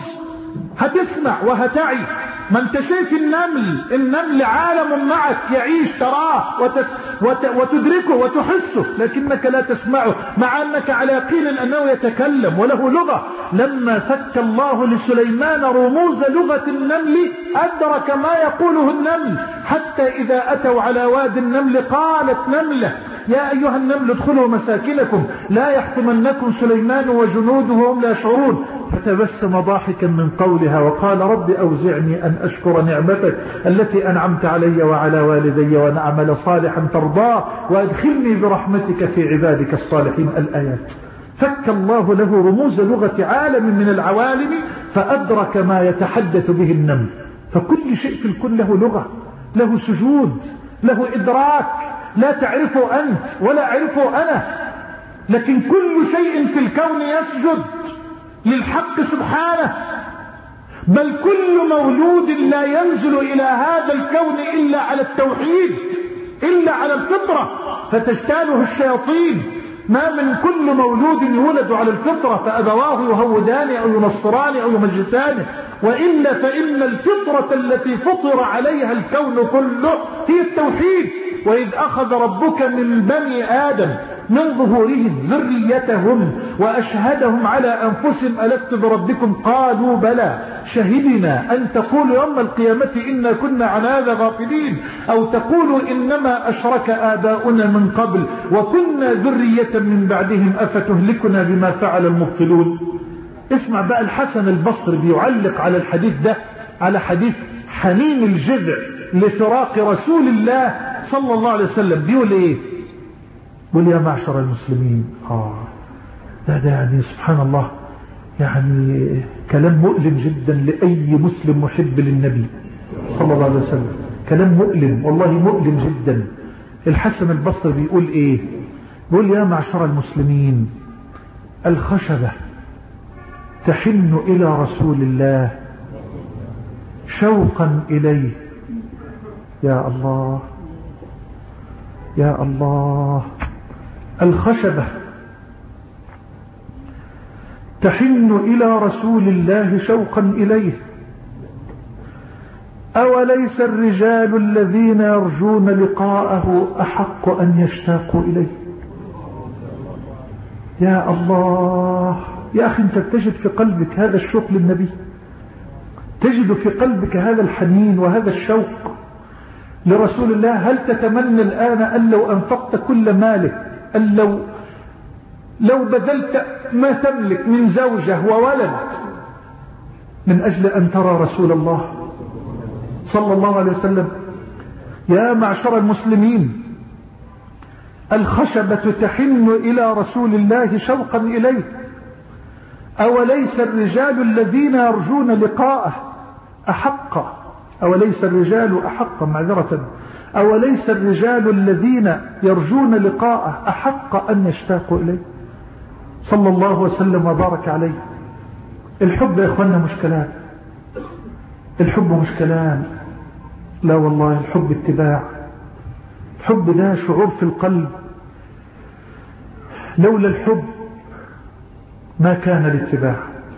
هتسمع وهتعي. ما انت شايف النمل، النمل عالم معك يعيش، تراه وتس وت وتدركه وتحسه، لكنك لا تسمعه، مع أنك على يقين أنه يتكلم وله لغة. لما فك الله لسليمان رموز لغة النمل أدرك ما يقوله النمل، حتى إذا أتوا على واد النمل قالت نملة يا أيها النمل ادخلوا مساكنكم لا يحطمنكم سليمان وجنوده وهم لا يشعرون، فتبسم ضاحكا من قولها وقال رب أوزعني أن أشكر نعمتك التي أنعمت علي وعلى والدي وأن أعمل صالحا ترضاه وأدخلني برحمتك في عبادك الصالحين. الآيات. فك الله له رموز لغة عالم من العوالم فأدرك ما يتحدث به النمل. فكل شيء في الكون له لغة، له سجود، له إدراك، لا تعرفه أنت ولا أعرفه أنا، لكن كل شيء في الكون يسجد للحق سبحانه. بل كل مولود لا ينزل إلى هذا الكون إلا على التوحيد، إلا على الفطرة، فتجتاله الشياطين. ما من كل مولود يولد على الفطرة فأبواه يهودان أو ينصران أو يمجسانه، وإلا فإن الفطرة التي فطر عليها الكون كله هي التوحيد. وإذ أخذ ربك من بني آدم من ظهورهم ذريتهم وأشهدهم على أنفسهم ألست بربكم قالوا بلى شهدنا أن تقولوا يوم القيامة إنا كنا عن هذا غافلين أو تقولوا إنما أشرك آباؤنا من قبل وكنا ذرية من بعدهم أفتهلكنا بما فعل المبطلون. اسمع بقى الحسن البصري بيعلق على الحديث ده، على حديث حنين الجذع لفراق رسول الله صلى الله عليه وسلم. بيقول ايه؟ بيقول يا معشر المسلمين. آه ده ده يعني سبحان الله، يعني كلام مؤلم جدا لأي مسلم محب للنبي صلى الله عليه وسلم. كلام مؤلم والله، مؤلم جدا. الحسن البصري بيقول ايه؟ بيقول يا معشر المسلمين الخشبة تحن إلى رسول الله شوقا إليه. يا الله يا الله، الخشبة تحن إلى رسول الله شوقا إليه. أوليس الرجال الذين يرجون لقاءه أحق أن يشتاقوا إليه؟ يا الله يا أخي، أنت تجد في قلبك هذا الشوق للنبي، تجد في قلبك هذا الحنين وهذا الشوق لرسول الله. هل تتمنى الآن أن لو أنفقت كل مالك، أن لو لو بذلت ما تملك من زوجة وولد من أجل أن ترى رسول الله صلى الله عليه وسلم؟ يا معشر المسلمين الخشبة تحن إلى رسول الله شوقا إليه. أوليس الرجال الذين يرجون لقاءه أحق أوليس الرجال أحق معذرة أوليس الرجال الذين يرجون لقاءه أحق أن يشتاقوا إليه صلى الله وسلم وبارك عليه. الحب يا إخوانا مش كلام، الحب مش كلام، لا والله، الحب اتباع. الحب ده شعور في القلب. لولا الحب ما كان الاتباع،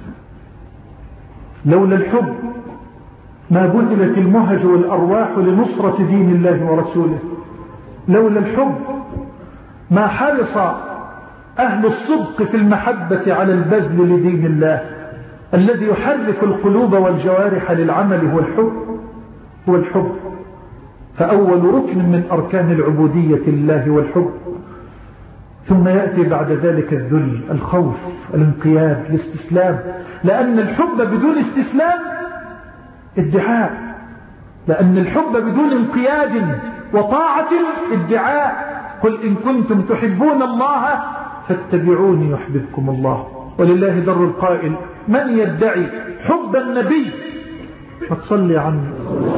لولا الحب ما بذلت المهج والأرواح لنصرة دين الله ورسوله، لولا الحب ما حرص أهل الصدق في المحبة على البذل لدين الله الذي يحرك القلوب والجوارح للعمل هو الحب هو الحب فأول ركن من أركان العبودية لله والحب. ثم يأتي بعد ذلك الذل، الخوف، الانقياد، الاستسلام، لأن الحب بدون استسلام ادعاء، لأن الحب بدون انقياد وطاعة ادعاء. قل إن كنتم تحبون الله فاتبعوني يحببكم الله. ولله در القائل: من يدعي حب النبي ما تصلي عنه.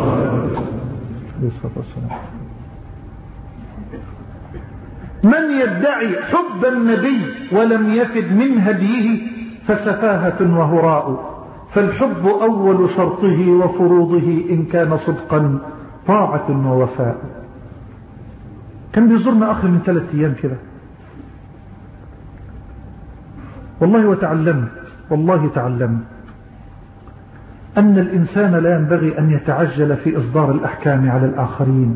من يدعي حب النبي ولم يفد من هديه فسفاهة وهراء. فالحب أول شرطه وفروضه إن كان صدقا طاعة ووفاء. كان بيزورنا أخي من ثلاثة أيام كده والله وتعلمت والله تعلمت أن الإنسان لا ينبغي أن يتعجل في إصدار الأحكام على الآخرين،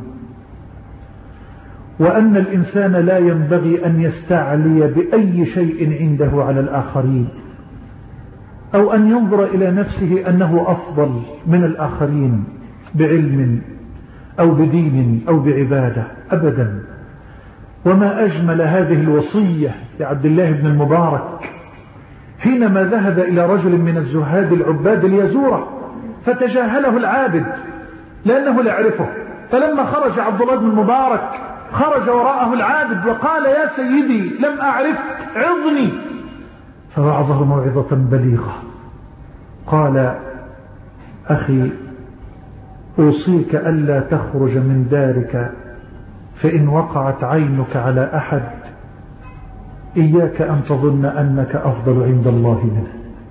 وأن الإنسان لا ينبغي أن يستعلي بأي شيء عنده على الآخرين، أو أن ينظر إلى نفسه أنه أفضل من الآخرين بعلم أو بدين أو بعبادة أبدا. وما أجمل هذه الوصية لعبد الله بن المبارك حينما ذهب إلى رجل من الزهاد العباد ليزوره فتجاهله العابد لأنه لا يعرفه، فلما خرج عبد الله بن المبارك خرج وراءه العابد وقال: يا سيدي لم أعرفك عظني. فوعظه موعظة بليغة، قال: أخي أوصيك ألا تخرج من دارك فإن وقعت عينك على أحد إياك أن تظن أنك أفضل عند الله منه.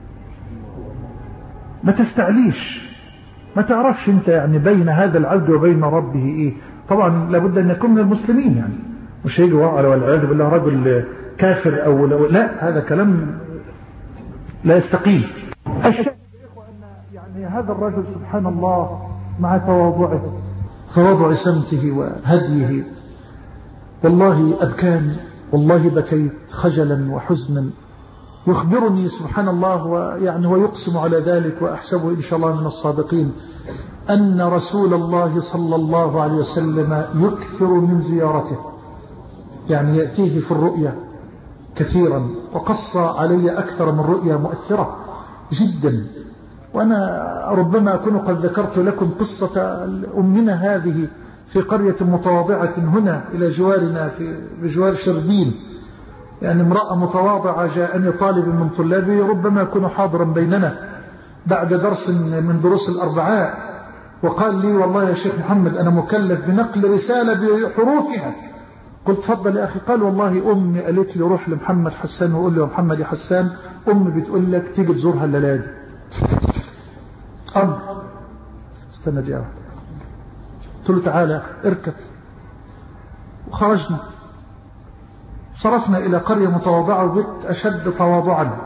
ما تستعليش، ما تعرفش أنت يعني بين هذا العبد وبين ربه إيه. طبعا لابد أن يكون من المسلمين، يعني مش هيجي وقال والعياذ بالله رجل كافر أو لا، هذا كلام لا يستقيم. الشيء يعني هذا الرجل سبحان الله مع تواضعه تواضع سمته وهديه والله أبكاني، والله بكيت خجلا وحزنا. يخبرني سبحان الله ويعني ويقسم على ذلك وأحسبه إن شاء الله من الصادقين أن رسول الله صلى الله عليه وسلم يكثر من زيارته، يعني يأتيه في الرؤيا كثيرا، وقص علي أكثر من رؤيا مؤثرة جدا. وأنا ربما أكون قد ذكرت لكم قصة أمنا هذه في قرية متواضعة هنا إلى جوارنا في بجوار شربين، يعني امرأة متواضعة جاءني طالب من طلابي ربما يكون حاضرا بيننا بعد درس من دروس الأربعاء، وقال لي: والله يا شيخ محمد أنا مكلف بنقل رسالة بحروفها. قلت: تفضل يا أخي. قال: والله أمي قالت لي روح لمحمد حسان وقول له: محمد يا حسان أمي بتقول لك تيجي تزورها الليلة دي. أمر استنى دي أهو. قلت له: تعالى اركب. وخرجنا صرفنا إلى قرية متواضعة وبيت أشد تواضعا.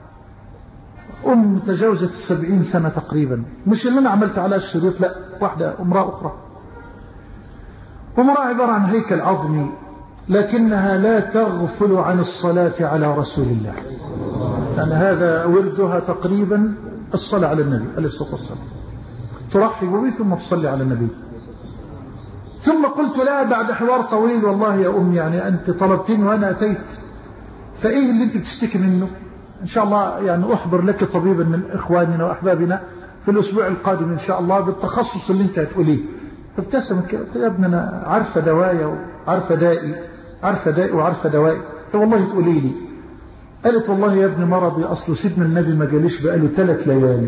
أم تجاوزت السبعين سنة تقريبا، مش اللي أنا عملت على الشريط، لا، واحدة امرأة أخرى، امرأة عبارة عن هيكل عظمي، لكنها لا تغفل عن الصلاة على رسول الله. يعني هذا وردها تقريبا الصلاة على النبي عليه الصلاة والسلام، ترحب به ثم تصلي على النبي. ثم قلت لها بعد حوار طويل: والله يا أم يعني أنت طلبتني وأنا أتيت، فإيه اللي أنت بتشتكي منه؟ إن شاء الله يعني أحضر لك طبيبا من إخواننا وأحبابنا في الأسبوع القادم إن شاء الله بالتخصص اللي أنت هتقوليه. فابتسمت كده: يا ابني أنا عارفة دوايا وعارفة دائي، عارفة دائي وعارفة دوائي، والله تقولي لي. قالت: والله يا ابني مرضي أصله سيدنا النبي ما جاليش بقاله ثلاث ليالي.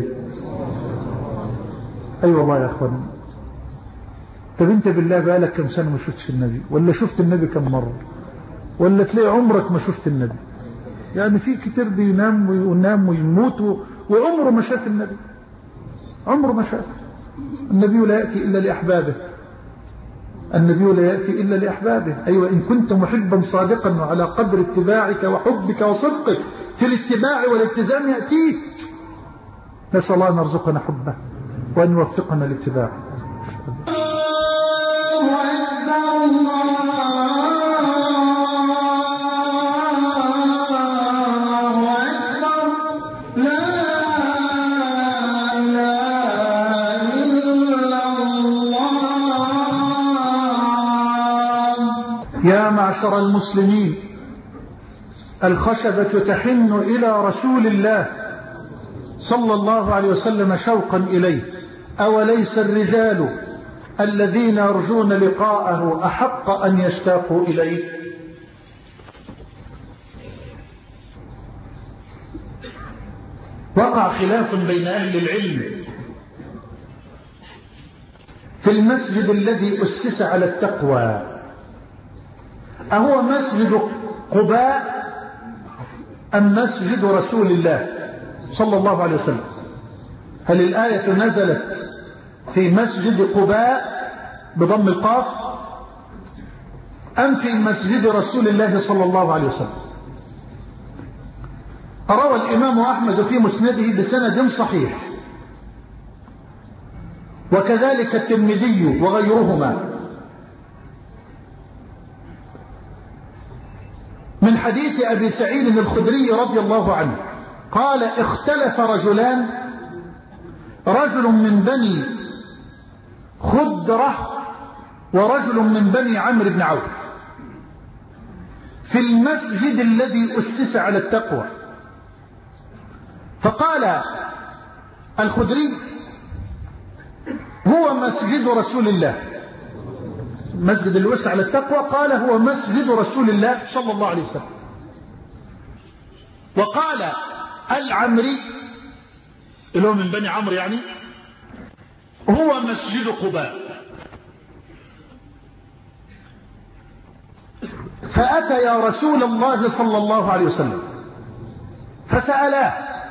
أي أيوة والله يا أخوان. طب أنت بالله بقالك كم سنة ما شفتش النبي؟ ولا شفت النبي كم مرة؟ ولا تلاقي عمرك ما شفت النبي؟ يعني في كتير بينام وينام ويموت وعمره ما شاف النبي، عمره ما شاف. النبي لا يأتي إلا لأحبابه، النبي لا يأتي إلا لأحبابه. أيوة إن كنت محبا صادقا وعلى قدر اتباعك وحبك وصدقك في الاتباع والالتزام يأتيك. نسأل الله أن يرزقنا حبه وأن يوفقنا الاتباع. الله يا معشر المسلمين، الخشبة تحن إلى رسول الله صلى الله عليه وسلم شوقا إليه، أوليس الرجال الذين يرجون لقاءه أحق أن يشتاقوا إليه؟ وقع خلاف بين أهل العلم في المسجد الذي أسس على التقوى، أهو مسجد قباء أم مسجد رسول الله صلى الله عليه وسلم؟ هل الآية نزلت في مسجد قباء بضم القاف أم في مسجد رسول الله صلى الله عليه وسلم؟ روى الإمام أحمد في مسنده بسند صحيح، وكذلك الترمذي وغيرهما، من حديث أبي سعيد الخدري رضي الله عنه قال: اختلف رجلان، رجل من بني خدرة ورجل من بني عمرو بن عوف، في المسجد الذي أسس على التقوى. فقال الخدري: هو مسجد رسول الله. مسجد اللي أسس على التقوى قال هو مسجد رسول الله صلى الله عليه وسلم. وقال العمري اللي هو من بني عمرو يعني هو مسجد قباء. فأتى يا رسول الله صلى الله عليه وسلم فسألاه،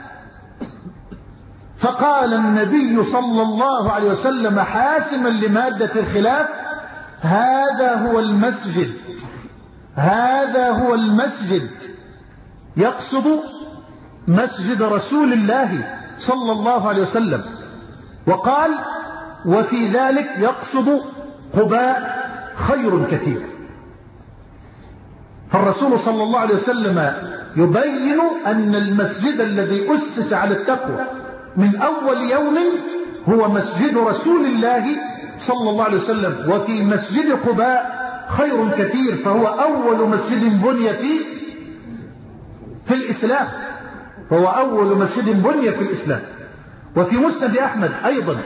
فقال النبي صلى الله عليه وسلم حاسما لمادة الخلاف: هذا هو المسجد، هذا هو المسجد، يقصد مسجد رسول الله صلى الله عليه وسلم. وقال: وفي ذلك يقصد قباء خير كثير. فالرسول صلى الله عليه وسلم يبين أن المسجد الذي أسس على التقوى من أول يوم هو مسجد رسول الله صلى الله عليه وسلم، وفي مسجد قباء خير كثير، فهو أول مسجد بني في في الإسلام، فهو أول مسجد بني في الإسلام. وفي مسند أحمد أيضا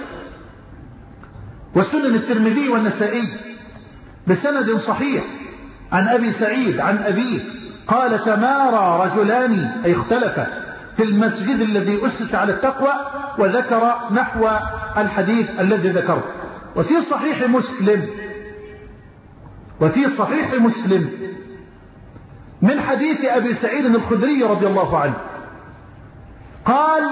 وسنن الترمذي والنسائي بسند صحيح عن أبي سعيد عن أبيه قال: تمارى رجلان، أي اختلفا، في المسجد الذي أسس على التقوى، وذكر نحو الحديث الذي ذكره. وفي صحيح مسلم وفي صحيح مسلم من حديث أبي سعيد الخدري رضي الله عنه قال: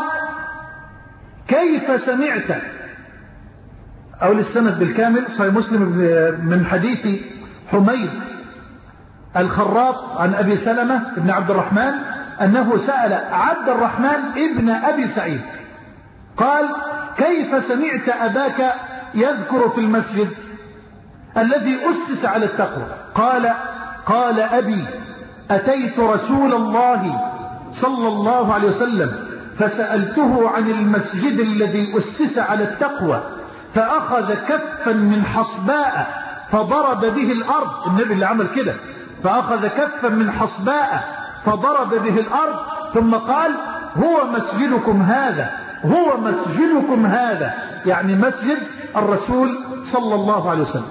كيف سمعت، أو للسند بالكامل صحيح مسلم من حديث حميد الخراط عن أبي سلمة بن عبد الرحمن أنه سأل عبد الرحمن ابن أبي سعيد قال: كيف سمعت أباك يذكر في المسجد الذي أسس على التقوى؟ قال: قال أبي: أتيت رسول الله صلى الله عليه وسلم فسألته عن المسجد الذي أسس على التقوى، فأخذ كفا من حصباء فضرب به الأرض. النبي اللي عمل كده، فأخذ كفا من حصباء فضرب به الأرض، ثم قال: هو مسجدكم هذا، هو مسجدكم هذا، يعني مسجد الرسول صلى الله عليه وسلم.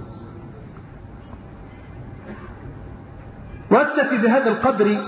وأكتفي بهذا القدر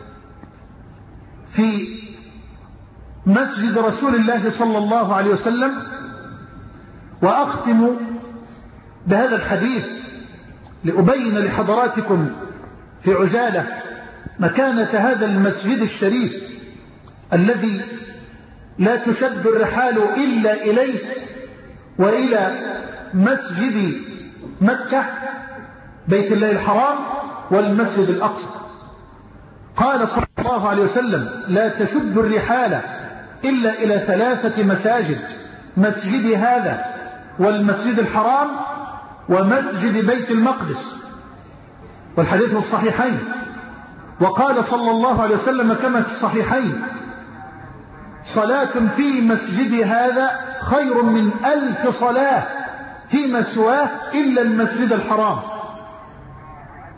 في مسجد رسول الله صلى الله عليه وسلم، وأختم بهذا الحديث لأبين لحضراتكم في عجالة مكانة هذا المسجد الشريف الذي لا تشد الرحال إلا إليه وإلى مسجد مكة بيت الله الحرام والمسجد الأقصى. قال صلى الله عليه وسلم: لا تشد الرحال إلا إلى ثلاثة مساجد: مسجد هذا والمسجد الحرام ومسجد بيت المقدس، والحديث في الصحيحين. وقال صلى الله عليه وسلم كما في الصحيحين: صلاة في مسجد هذا خير من ألف صلاة فيما سواه إلا المسجد الحرام.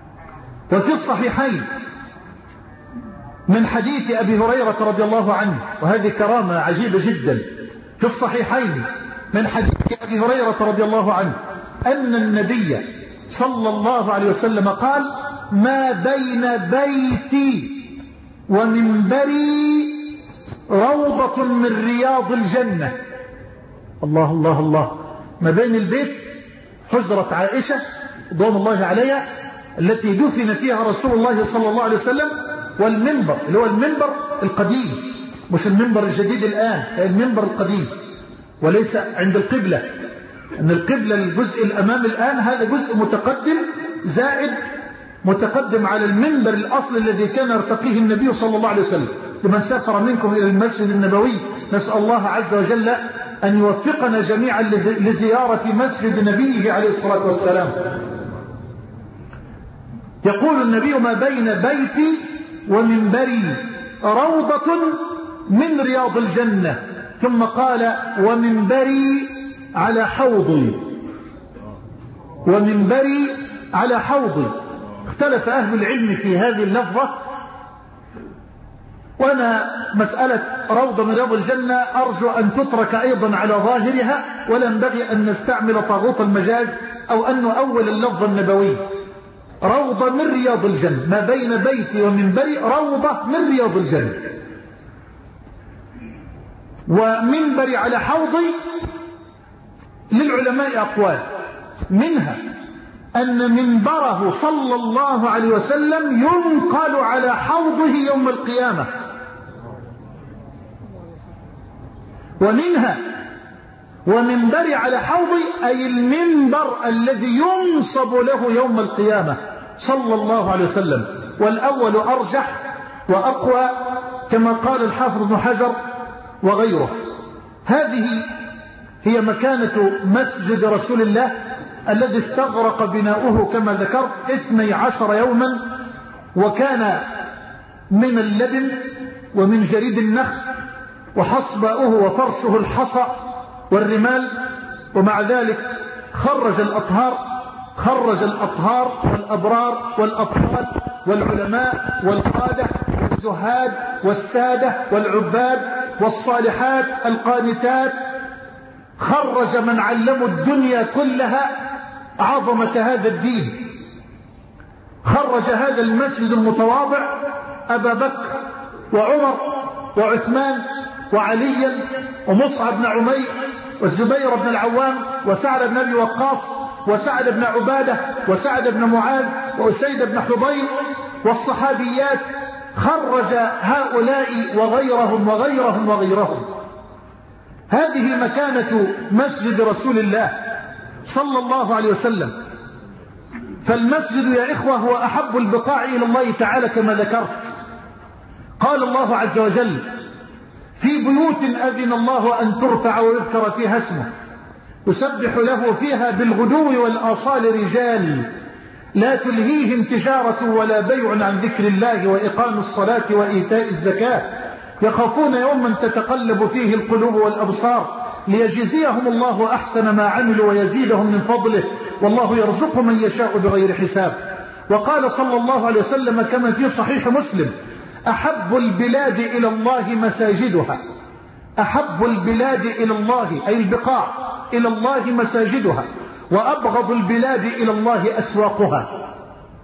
وفي الصحيحين من حديث أبي هريرة رضي الله عنه، وهذه كرامة عجيبة جدا، في الصحيحين من حديث أبي هريرة رضي الله عنه أن النبي صلى الله عليه وسلم قال: ما بين بيتي ومنبري روضة من رياض الجنة. الله الله الله. ما بين البيت حجرة عائشة رضوان الله عليها التي دفن فيها رسول الله صلى الله عليه وسلم، والمنبر اللي هو المنبر القديم، مش المنبر الجديد الآن، المنبر القديم، وليس عند القبلة، أن القبلة الجزء الأمام الآن هذا جزء متقدم زائد متقدم على المنبر الأصل الذي كان يرتقيه النبي صلى الله عليه وسلم. لمن سافر منكم إلى المسجد النبوي نسأل الله عز وجل أن يوفقنا جميعا لزيارة مسجد نبيه عليه الصلاة والسلام. يقول النبي: ما بين بيتي ومنبري روضة من رياض الجنة. ثم قال: ومنبري على حوضي، ومنبري على حوضي. اختلف أهل العلم في هذه اللفظة، وأنا مسألة روضة من رياض الجنة أرجو أن تترك أيضا على ظاهرها، ولا ينبغي أن نستعمل طاغوت المجاز أو أن نؤول اللفظ النبوي. روضة من رياض الجنة، ما بين بيتي ومنبري روضة من رياض الجنة. ومنبري على حوضي للعلماء أقوال، منها أن منبره صلى الله عليه وسلم ينقل على حوضه يوم القيامة، ومنها ومنبري على حوضي أي المنبر الذي ينصب له يوم القيامة صلى الله عليه وسلم. والأول أرجح وأقوى كما قال الحافظ ابن حجر وغيره. هذه هي مكانة مسجد رسول الله الذي استغرق بناؤه كما ذكرت اثني عشر يوما، وكان من اللبن ومن جريد النخل، وحصباؤه وفرشه الحصى والرمال، ومع ذلك خرج الأطهار خرج الأطهار والأبرار والأطفال والعلماء والقادة والزهاد والسادة والعباد والصالحات القانتات، خرج من علموا الدنيا كلها عظمة هذا الدين. خرج هذا المسجد المتواضع أبا بكر وعمر وعثمان وعليا ومصعب بن عمير والزبير بن العوام وسعد بن أبي وقاص وسعد بن عبادة وسعد بن معاذ وأسيد بن حضير والصحابيات. خرج هؤلاء وغيرهم وغيرهم وغيرهم. هذه مكانة مسجد رسول الله صلى الله عليه وسلم. فالمسجد يا إخوة هو أحب البقاع إلى الله تعالى كما ذكرت. قال الله عز وجل: في بيوت أذن الله أن ترفع ويذكر فيها اسمه يسبح له فيها بالغدو والآصال رجال لا تلهيهم تجارة ولا بيع عن ذكر الله وإقام الصلاة وإيتاء الزكاة يخافون يوما تتقلب فيه القلوب والأبصار ليجزيهم الله أحسن ما عملوا ويزيدهم من فضله والله يرزق من يشاء بغير حساب. وقال صلى الله عليه وسلم كما في صحيح مسلم: أحب البلاد إلى الله مساجدها. أحب البلاد إلى الله أي البقاع إلى الله مساجدها، وأبغض البلاد إلى الله أسواقها.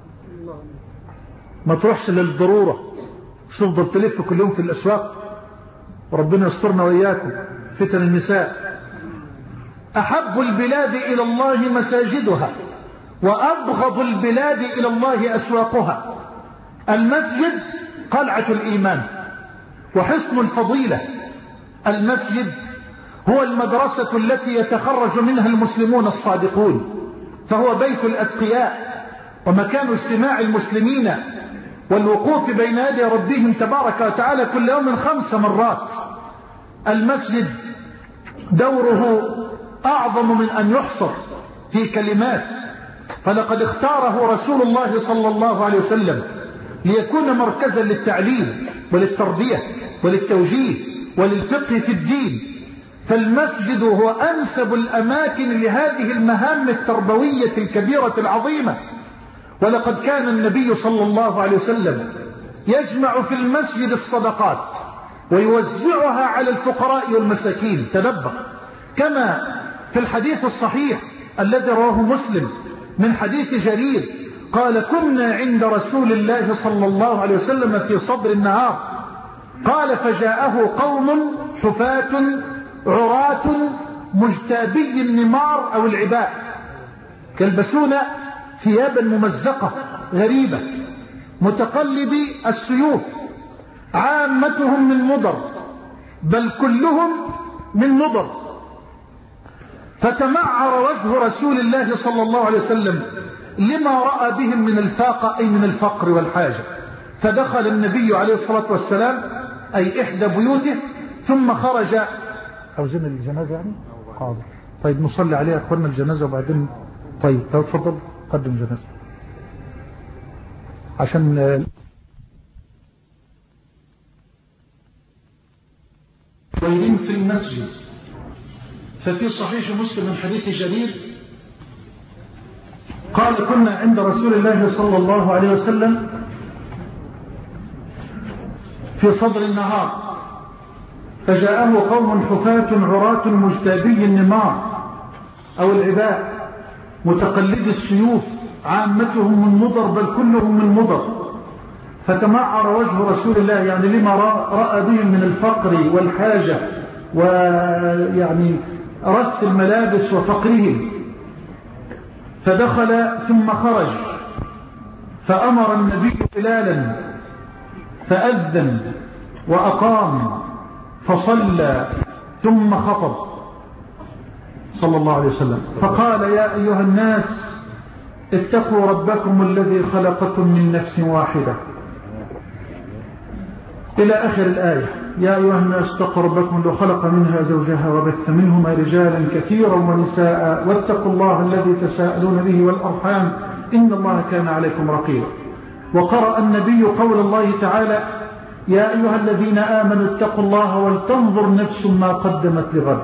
ما تروحش للضرورة، مش تفضل تلف كل يوم في الأسواق، وربنا يسترنا وإياكم فتن النساء. أحب البلاد إلى الله مساجدها، وأبغض البلاد إلى الله أسواقها. المسجد قلعة الإيمان وحصن الفضيلة. المسجد هو المدرسة التي يتخرج منها المسلمون الصادقون، فهو بيت الأتقياء ومكان اجتماع المسلمين والوقوف بين يدي ربهم تبارك وتعالى كل يوم خمس مرات. المسجد دوره أعظم من أن يحصر في كلمات، فلقد اختاره رسول الله صلى الله عليه وسلم ليكون مركزا للتعليم وللتربية وللتوجيه وللفقه في الدين. فالمسجد هو أنسب الأماكن لهذه المهام التربوية الكبيرة العظيمة، ولقد كان النبي صلى الله عليه وسلم يجمع في المسجد الصدقات ويوزعها على الفقراء والمساكين. تدبر، كما في الحديث الصحيح الذي رواه مسلم من حديث جرير قال: كنا عند رسول الله صلى الله عليه وسلم في صدر النهار، قال: فجاءه قوم حفاة عراة مجتابي النمار أو العباء، يلبسون ثيابا ممزقة غريبة، متقلبي السيوف، عامتهم من مضر بل كلهم من مضر. فتمعر وجه رسول الله صلى الله عليه وسلم لما رأى بهم من الفاقة، أي من الفقر والحاجة. فدخل النبي عليه الصلاة والسلام أي إحدى بيوته ثم خرج. عاوزين الجنازة يعني؟ حاضر. طيب نصلي عليها أخواننا الجنازة وبعدين. طيب تفضل قدم الجنازة عشان ويرين في المسجد. ففي صحيح مسلم من حديث جرير قال: كنا عند رسول الله صلى الله عليه وسلم في صدر النهار، فجاءه قوم حفاة عراة مجتابي النمار أو العباء، متقلدي السيوف، عامتهم من مضر بل كلهم من مضر. فتمعر وجه رسول الله يعني لما رأى بهم من الفقر والحاجة ويعني رث الملابس وفقرهم. فدخل ثم خرج، فأمر النبي بلالا فأذن وأقام فصلى ثم خطب صلى الله عليه وسلم فقال: يا أيها الناس اتقوا ربكم الذي خلقكم من نفس واحدة إلى آخر الآية. يا أيها الناس اتقوا ربكم الذي خلق منها زوجها وبث منهما رجالا كثيرا ونساء واتقوا الله الذي تساءلون به والأرحام إن الله كان عليكم رقيبا. وقرأ النبي قول الله تعالى: يا أيها الذين آمنوا اتقوا الله ولتنظر نفس ما قدمت لغد.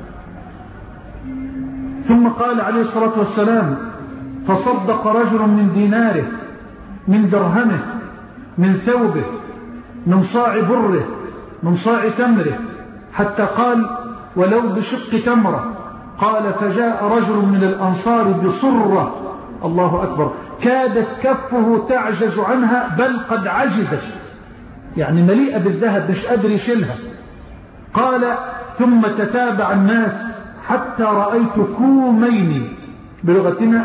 ثم قال عليه الصلاة والسلام: فصدق رجل من ديناره، من درهمه، من ثوبه، من صاع بره، من صاع تمره، حتى قال: ولو بشق تمرة. قال: فجاء رجل من الأنصار بصرة، الله أكبر، كادت كفه تعجز عنها بل قد عجزت، يعني مليئة بالذهب مش قادر يشيلها. قال: ثم تتابع الناس حتى رأيت كومين، بلغتنا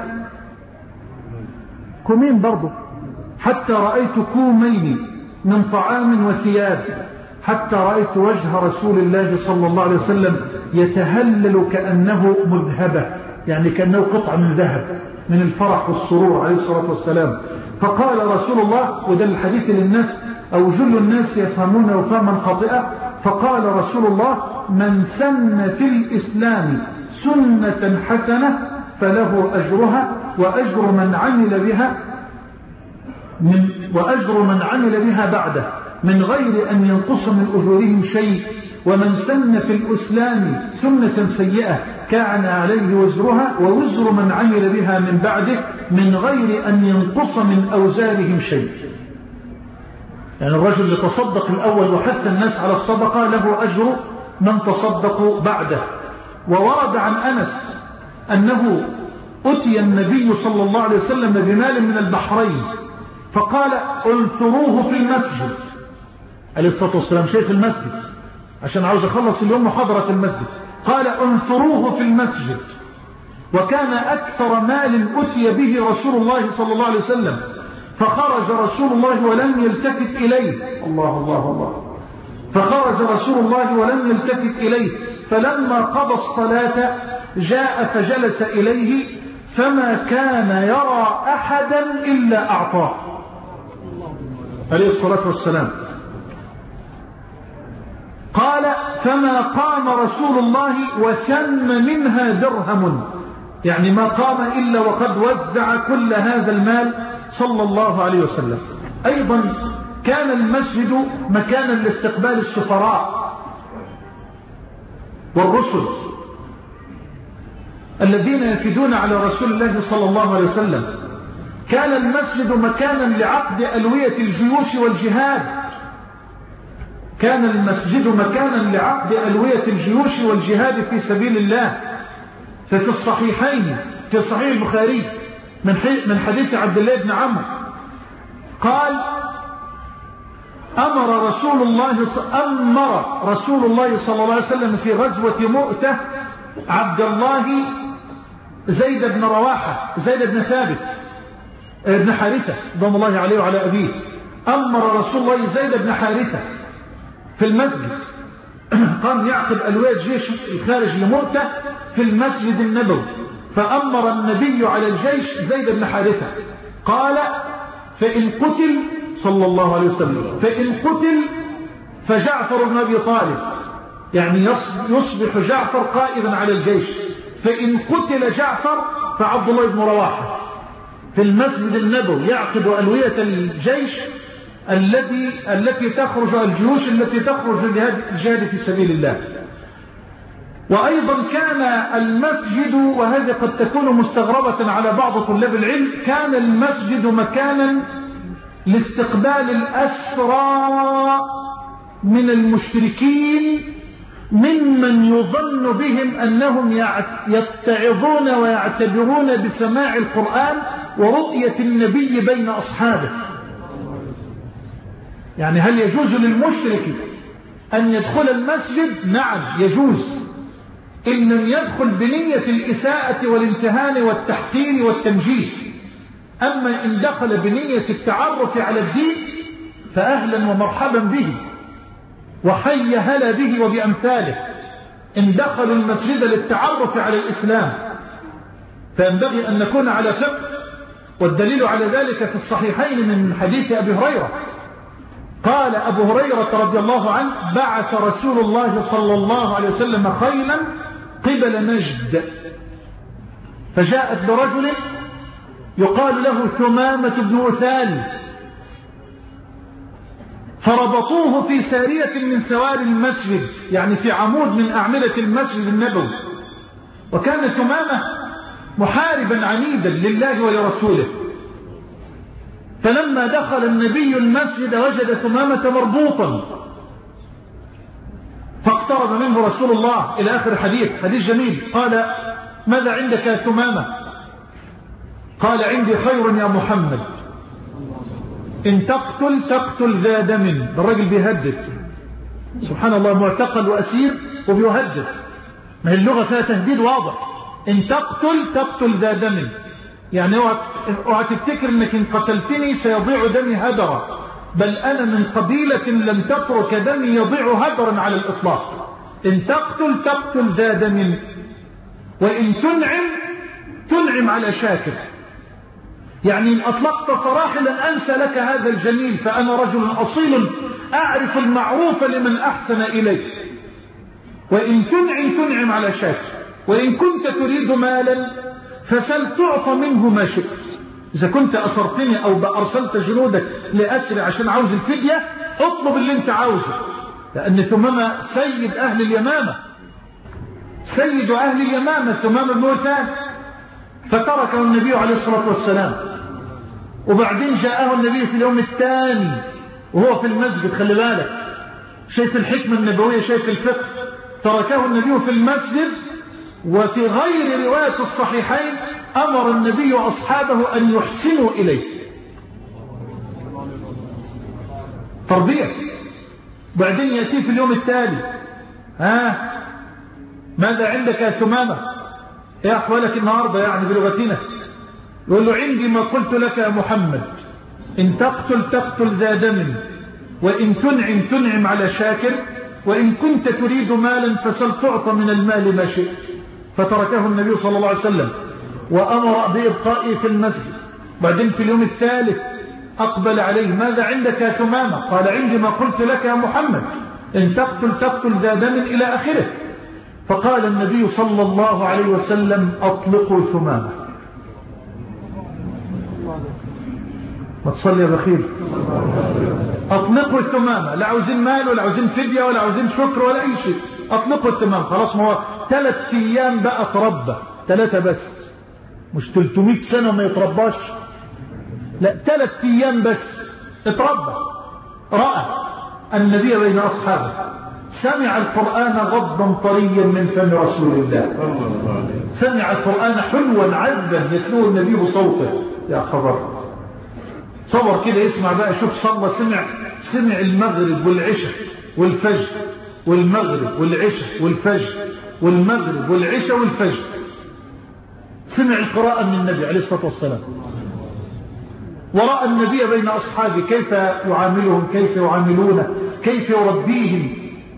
كومين برضو، حتى رأيت كومين من طعام وثياب، حتى رأيت وجه رسول الله صلى الله عليه وسلم يتهلل كأنه مذهبة، يعني كأنه قطعة من ذهب من الفرح والسرور عليه الصلاة والسلام. فقال رسول الله، وده الحديث للناس أو جل الناس يفهمونه فهما خاطئا، فقال رسول الله: من سن في الإسلام سنة حسنة فله أجرها وأجر من عمل بها من وأجر من عمل بها بعده من غير أن ينقص من أجورهم شيء، ومن سن في الإسلام سنة سيئة كان عليه وزرها ووزر من عمل بها من بعده من غير أن ينقص من أوزارهم شيء. يعني الرجل اللي تصدق الأول وحث الناس على الصدقة له أجر من تصدقوا بعده. وورد عن أنس أنه أتي النبي صلى الله عليه وسلم بمال من البحرين فقال: انثروه في المسجد. عليه الصلاة والسلام شايف المسجد عشان عاوز أخلص اليوم محاضرة المسجد، قال: انثروه في المسجد. وكان أكثر مال أتي به رسول الله صلى الله عليه وسلم، فخرج رسول الله ولم يلتفت إليه. الله الله الله. فخرج رسول الله ولم يلتفت إليه، فلما قضى الصلاة جاء فجلس إليه فما كان يرى أحدا إلا أعطاه عليه الصلاة والسلام. قال: فما قام رسول الله وثم منها درهم، يعني ما قام إلا وقد وزع كل هذا المال صلى الله عليه وسلم. أيضا كان المسجد مكانا لاستقبال السفراء والرسل الذين يفدون على رسول الله صلى الله عليه وسلم. كان المسجد مكانا لعقد ألوية الجيوش والجهاد كان المسجد مكانا لعقد ألوية الجيوش والجهاد في سبيل الله. ففي الصحيحين في صحيح البخاري من حديث عبد الله بن عمرو قال أمر رسول الله أمر رسول الله صلى الله عليه وسلم في غزوة مؤتة عبد الله زيد بن رواحة زيد بن ثابت ابن حارثة ضم الله عليه وعلى أبيه. أمر رسول الله زيد بن حارثة في المسجد قام يعقد ألوية جيش الخارج لمؤتة في المسجد النبوي. فأمر النبي على الجيش زيد بن حارثة قال فإن قتل صلى الله عليه وسلم فإن قتل فجعفر بن أبي طالب يعني يصبح جعفر قائدا على الجيش. فإن قتل جعفر فعبد الله بن رواحة في المسجد النبوي يعقد ألوية الجيش الذي التي تخرج الجيوش التي تخرج الجهاد في سبيل الله. وأيضا كان المسجد وهذه قد تكون مستغربة على بعض طلاب العلم كان المسجد مكانا لاستقبال الأسرى من المشركين ممن يظن بهم أنهم يتعظون ويعتبرون بسماع القرآن ورؤية النبي بين أصحابه. يعني هل يجوز للمشرك أن يدخل المسجد؟ نعم يجوز إن لم يدخل بنية الإساءة والامتهان والتحقير والتنجيس. أما إن دخل بنية التعرف على الدين فأهلا ومرحبا به وحي هلا به وبأمثاله. إن دخل المسجد للتعرف على الإسلام فينبغي أن نكون على فقه. والدليل على ذلك في الصحيحين من حديث أبي هريرة قال أبو هريرة رضي الله عنه بعث رسول الله صلى الله عليه وسلم خيلا قبل نجد فجاءت برجل يقال له ثمامة بن أثال فربطوه في سارية من سوار المسجد يعني في عمود من أعمدة المسجد النبوي. وكان ثمامة محاربا عنيدا لله ولرسوله. فلما دخل النبي المسجد وجد ثمامة مربوطا فاقترب منه رسول الله إلى آخر الحديث حديث جميل. قال ماذا عندك يا ثمامة؟ قال عندي خير يا محمد إن تقتل تقتل ذا دم. الرجل بيهدد سبحان الله معتقل وأسير وبيهدد. ما هي اللغة فيها تهديد واضح. إن تقتل تقتل ذا دم يعني اوعى تفتكر انك ان قتلتني سيضيع دمي هدرا بل انا من قبيلة لم تترك دمي يضيع هدرا على الاطلاق. ان تقتل تقتل ذا دم وان تنعم تنعم على شاكر. يعني ان اطلقت سراحي لن انسى لك هذا الجميل فانا رجل اصيل اعرف المعروف لمن احسن الي. وان تنعم تنعم على شاكر وان كنت تريد مالا فسل تعطى منه ما شئت. إذا كنت أسرتني أو أرسلت جنودك لأسر عشان عاوز الفدية اطلب اللي انت عاوزه. لأن ثمامة سيد أهل اليمامة سيد أهل اليمامة ثمامة بن أثال. فتركه النبي عليه الصلاة والسلام. وبعدين جاءه النبي في اليوم الثاني وهو في المسجد. خلي بالك شايف الحكمة النبوية شايف الفقه. تركه النبي في المسجد. وفي غير رواية الصحيحين أمر النبي أصحابه أن يحسنوا إليه تربية. بعدين يأتي في اليوم التالي ها ماذا عندك يا ثمامة؟ ايه أحوالك النهاردة يعني بلغتنا؟ يقول له عندي ما قلت لك يا محمد إن تقتل تقتل ذا دم وإن تنعم تنعم على شاكر وإن كنت تريد مالا فسل تعطى من المال ما شئت. فتركه النبي صلى الله عليه وسلم وأمر بإبقائه في المسجد. بعدين في اليوم الثالث أقبل عليه ماذا عندك يا ثمامة؟ قال عندي ما قلت لك يا محمد إن تقتل تقتل ذا دم إلى آخره. فقال النبي صلى الله عليه وسلم أطلقوا ثمامة. ما تصلي يا بخيل. أطلقوا الثمامة. لا عاوزين مال ولا عاوزين فدية ولا عاوزين شكر ولا أي شيء. أطلقوا الثمامة. خلاص ما هو ثلاث أيام بقى تربى ثلاثة بس مش ثلاثمائة سنة ما يترباش. لا، ثلاث أيام بس اتربى. رأى النبي بين أصحابه، سمع القرآن غضا طريا من فم رسول الله، سمع القرآن حلوا عذبا يتلوه النبي بصوته. يا خبر، صور كده يسمع بقى، شوف صلى، سمع سمع المغرب والعشاء والفجر، والمغرب والعشاء والفجر، والمغرب والعشاء والفجر، سمع القراءة من النبي عليه الصلاة والسلام. ورأى النبي بين أصحابه كيف يعاملهم، كيف يعاملونه، كيف يربيهم.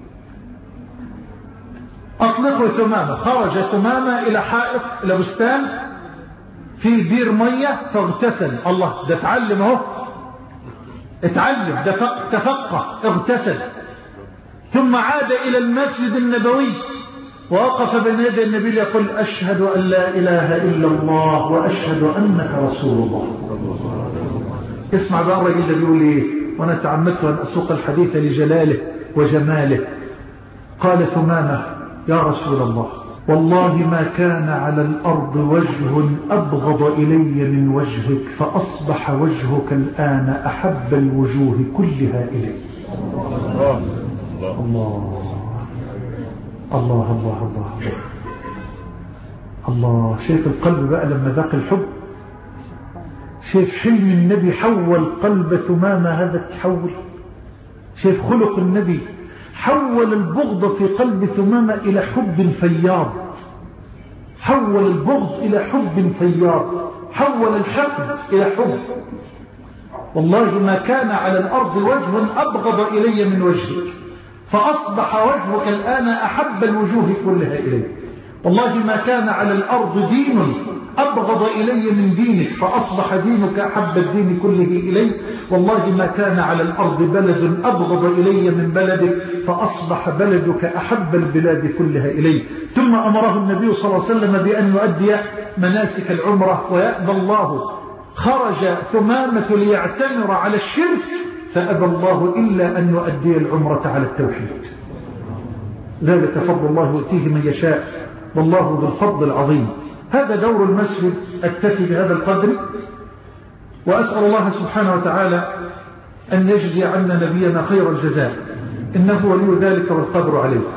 أطلقوا ثمامة، خرج ثمامة إلى حائط، إلى بستان في بير مية فاغتسل. الله، ده اتعلم اهو، اتعلم، ده تفقه، اغتسل. ثم عاد إلى المسجد النبوي ووقف بين يدي النبي يقول أشهد أن لا إله إلا الله وأشهد أنك رسول الله. اسمع بقى الرجل اللي بيقول ايه، وانا تعمدت ان اسوق الحديث لجلاله وجماله. قال ثمامة: يا رسول الله، والله ما كان على الأرض وجه أبغض إلي من وجهك، فأصبح وجهك الآن أحب الوجوه كلها إلي. الله الله الله الله الله الله. شايف القلب بقى لما ذاق الحب، شايف حلم النبي حول قلب ثمامة هذا التحول، شايف خلق النبي حول البغض في قلب ثمامة إلى حب فياض، حول البغض إلى حب فياض، حول الحقد إلى حب. والله ما كان على الأرض وجه أبغض إلي من وجهك، فأصبح وجهك الآن أحب الوجوه كلها إلي. والله ما كان على الأرض دين أبغض إلي من دينك، فأصبح دينك أحب الدين كله إلي. والله ما كان على الأرض بلد أبغض إلي من بلدك، فأصبح بلدك أحب البلاد كلها إلي. ثم أمره النبي صلى الله عليه وسلم بأن يؤدي مناسك العمرة، ويأبى الله. خرج ثمامة ليعتمر على الشرك، فأبى الله إلا أن يؤدي العمرة على التوحيد. ذلك فضل الله يؤتيه من يشاء، والله ذو الفضل العظيم. هذا دور المسجد. أكتفي بهذا القدر، وأسأل الله سبحانه وتعالى أن يجزي عنا نبينا خير الجزاء، إنه ولي ذلك والقدر عليه.